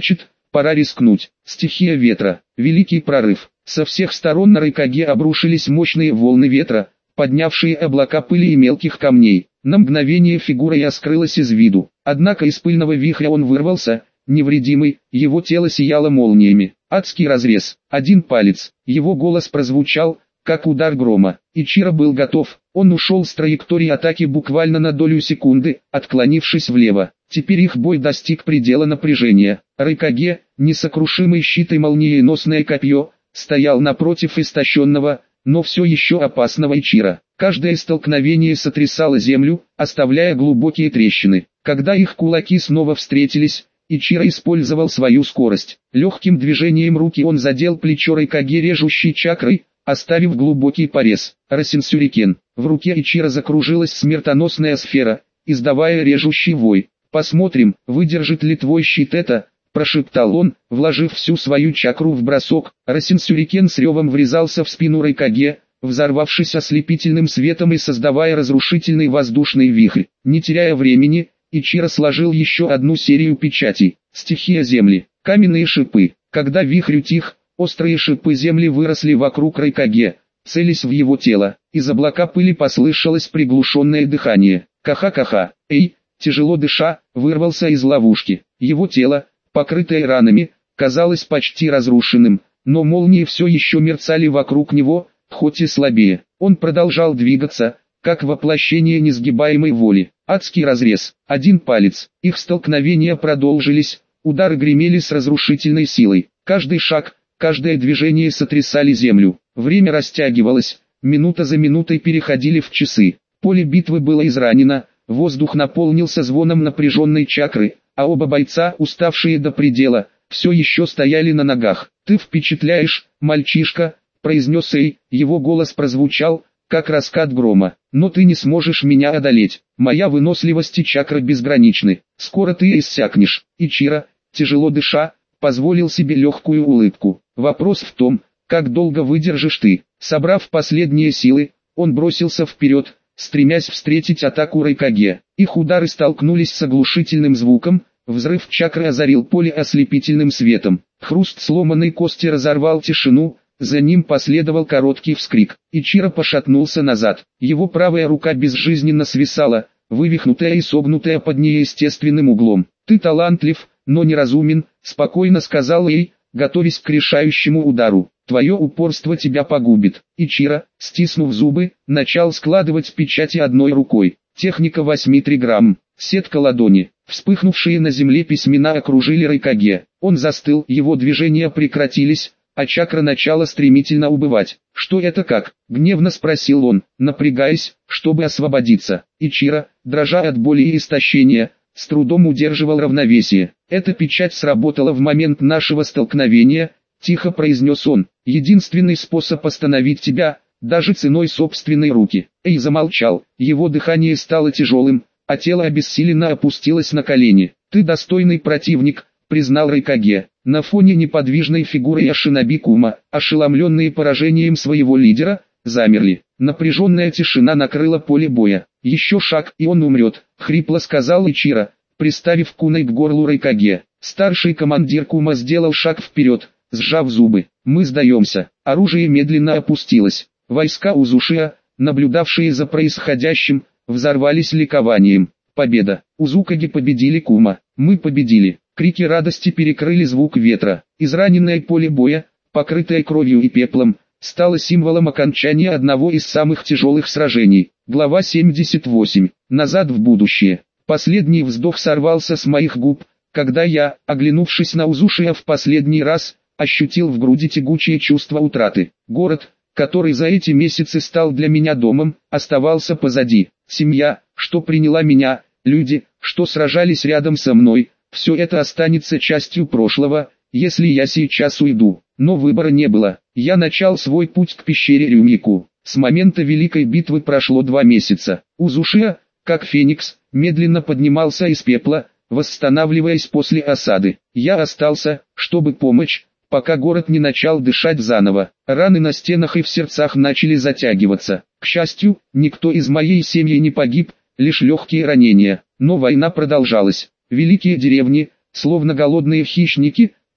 Пора рискнуть. Стихия ветра. Великий прорыв. Со всех сторон на Райкаге обрушились мощные волны ветра, поднявшие облака пыли и мелких камней. На мгновение фигура я скрылась из виду. Однако из пыльного вихря он вырвался, невредимый, его тело сияло молниями. Адский разрез. Один палец. Его голос прозвучал, как удар грома. Ичиро был готов. Он ушел с траектории атаки буквально на долю секунды, отклонившись влево. Теперь их бой достиг предела напряжения. Райкаге, несокрушимый щит и молниеносное копье, стоял напротив истощенного, но все еще опасного Ичиро. Каждое столкновение сотрясало землю, оставляя глубокие трещины. Когда их кулаки снова встретились, Ичиро использовал свою скорость. Легким движением руки он задел плечо Райкаге режущей чакрой, оставив глубокий порез. Расин-сюрикен. В руке Ичиро закружилась смертоносная сфера, издавая режущий вой. «Посмотрим, выдержит ли твой щит это», – прошептал он, вложив всю свою чакру в бросок. Расин-сюрикен с ревом врезался в спину Райкаге, взорвавшись ослепительным светом и создавая разрушительный воздушный вихрь. Не теряя времени, Ичиро сложил еще одну серию печатей. Стихия земли. Каменные шипы. Когда вихрь утих, острые шипы земли выросли вокруг Райкаге, целясь в его тело. Из облака пыли послышалось приглушенное дыхание. Каха-каха. Эй! Тяжело дыша, вырвался из ловушки. Его тело, покрытое ранами, казалось почти разрушенным, но молнии все еще мерцали вокруг него, хоть и слабее. Он продолжал двигаться, как воплощение несгибаемой воли. Адский разрез. Один палец. Их столкновения продолжились, удары гремели с разрушительной силой. Каждый шаг, каждое движение сотрясали землю. Время растягивалось, минута за минутой переходили в часы. Поле битвы было изранено. Воздух наполнился звоном напряженной чакры, а оба бойца, уставшие до предела, все еще стояли на ногах. «Ты впечатляешь, мальчишка», — произнес Эй, его голос прозвучал, как раскат грома. «Но ты не сможешь меня одолеть, моя выносливость и чакра безграничны, скоро ты иссякнешь». Ичиро, тяжело дыша, позволил себе легкую улыбку. «Вопрос в том, как долго выдержишь ты». Собрав последние силы, он бросился вперед, стремясь встретить атаку Райкаге. Их удары столкнулись с оглушительным звуком, взрыв чакры озарил поле ослепительным светом. Хруст сломанной кости разорвал тишину, за ним последовал короткий вскрик. Ичиро пошатнулся назад, его правая рука безжизненно свисала, вывихнутая и согнутая под неестественным углом. «Ты талантлив, но неразумен», — спокойно сказал Эй, готовясь к решающему удару. «Твое упорство тебя погубит». Ичиро, стиснув зубы, начал складывать печати одной рукой. Техника восемь триграмм. Сетка ладони. Вспыхнувшие на земле письмена окружили Райкаге. Он застыл, его движения прекратились, а чакра начала стремительно убывать. «Что это как?» — гневно спросил он, напрягаясь, чтобы освободиться. Ичиро, дрожа от боли и истощения, с трудом удерживал равновесие. «Эта печать сработала в момент нашего столкновения», — тихо произнес он. «Единственный способ остановить тебя, даже ценой собственной руки». Эй замолчал, его дыхание стало тяжелым, а тело обессиленно опустилось на колени. «Ты достойный противник», — признал Райкаге. На фоне неподвижной фигуры Яшиноби Кума, ошеломленные поражением своего лидера, замерли. Напряженная тишина накрыла поле боя. «Еще шаг, и он умрет», — хрипло сказал Ичиро, приставив кунай к горлу Райкаге. Старший командир Кума сделал шаг вперед, сжав зубы. «Мы сдаемся». Оружие медленно опустилось. Войска Узушиа, наблюдавшие за происходящим, взорвались ликованием. «Победа! Узукаги победили Кума! Мы победили!» Крики радости перекрыли звук ветра. Израненное поле боя, покрытое кровью и пеплом, стало символом окончания одного из самых тяжелых сражений. Глава семьдесят восемь. Назад в будущее. Последний вздох сорвался с моих губ, когда я, оглянувшись на Узушиа в последний раз, ощутил в груди тягучее чувство утраты. Город, который за эти месяцы стал для меня домом, оставался позади. Семья, что приняла меня, люди, что сражались рядом со мной, все это останется частью прошлого, если я сейчас уйду. Но выбора не было. Я начал свой путь к пещере Рюмику. С момента Великой битвы прошло два месяца. Узушиа, как феникс, медленно поднимался из пепла, восстанавливаясь после осады. Я остался, чтобы помочь, пока город не начал дышать заново. Раны на стенах и в сердцах начали затягиваться. К счастью, никто из моей семьи не погиб, лишь легкие ранения. Но война продолжалась. Великие деревни, словно голодные хищники,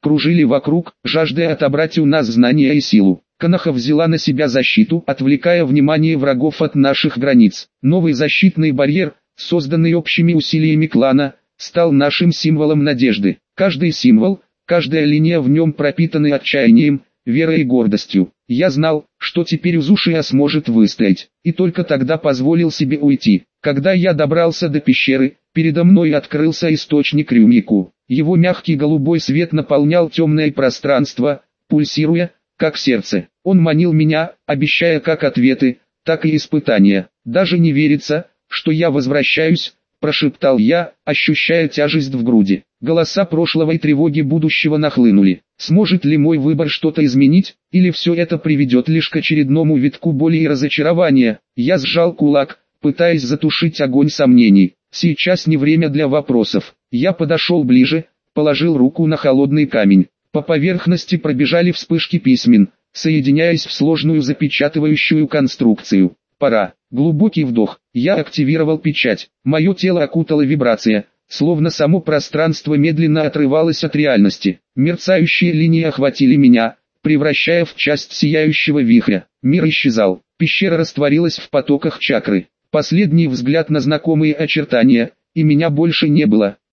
кружили вокруг, жаждая отобрать у нас знания и силу. Коноха взяла на себя защиту, отвлекая внимание врагов от наших границ. Новый защитный барьер, созданный общими усилиями клана, стал нашим символом надежды. Каждый символ, каждая линия в нем пропитаны отчаянием, верой и гордостью. Я знал, что теперь Узушия сможет выстоять, и только тогда позволил себе уйти. Когда я добрался до пещеры, передо мной открылся источник Рюмику. Его мягкий голубой свет наполнял темное пространство, пульсируя, как сердце. Он манил меня, обещая как ответы, так и испытания. «Даже не верится, что я возвращаюсь», – прошептал я, ощущая тяжесть в груди. Голоса прошлого и тревоги будущего нахлынули. Сможет ли мой выбор что-то изменить, или все это приведет лишь к очередному витку боли и разочарования? Я сжал кулак, пытаясь затушить огонь сомнений. Сейчас не время для вопросов. Я подошел ближе, положил руку на холодный камень. По поверхности пробежали вспышки письмен, соединяясь в сложную запечатывающую конструкцию. Пора. Глубокий вдох. Я активировал печать. Мое тело окутала вибрация, словно само пространство медленно отрывалось от реальности. Мерцающие линии охватили меня, превращая в часть сияющего вихря. Мир исчезал. Пещера растворилась в потоках чакры. Последний взгляд на знакомые очертания, и меня больше не было.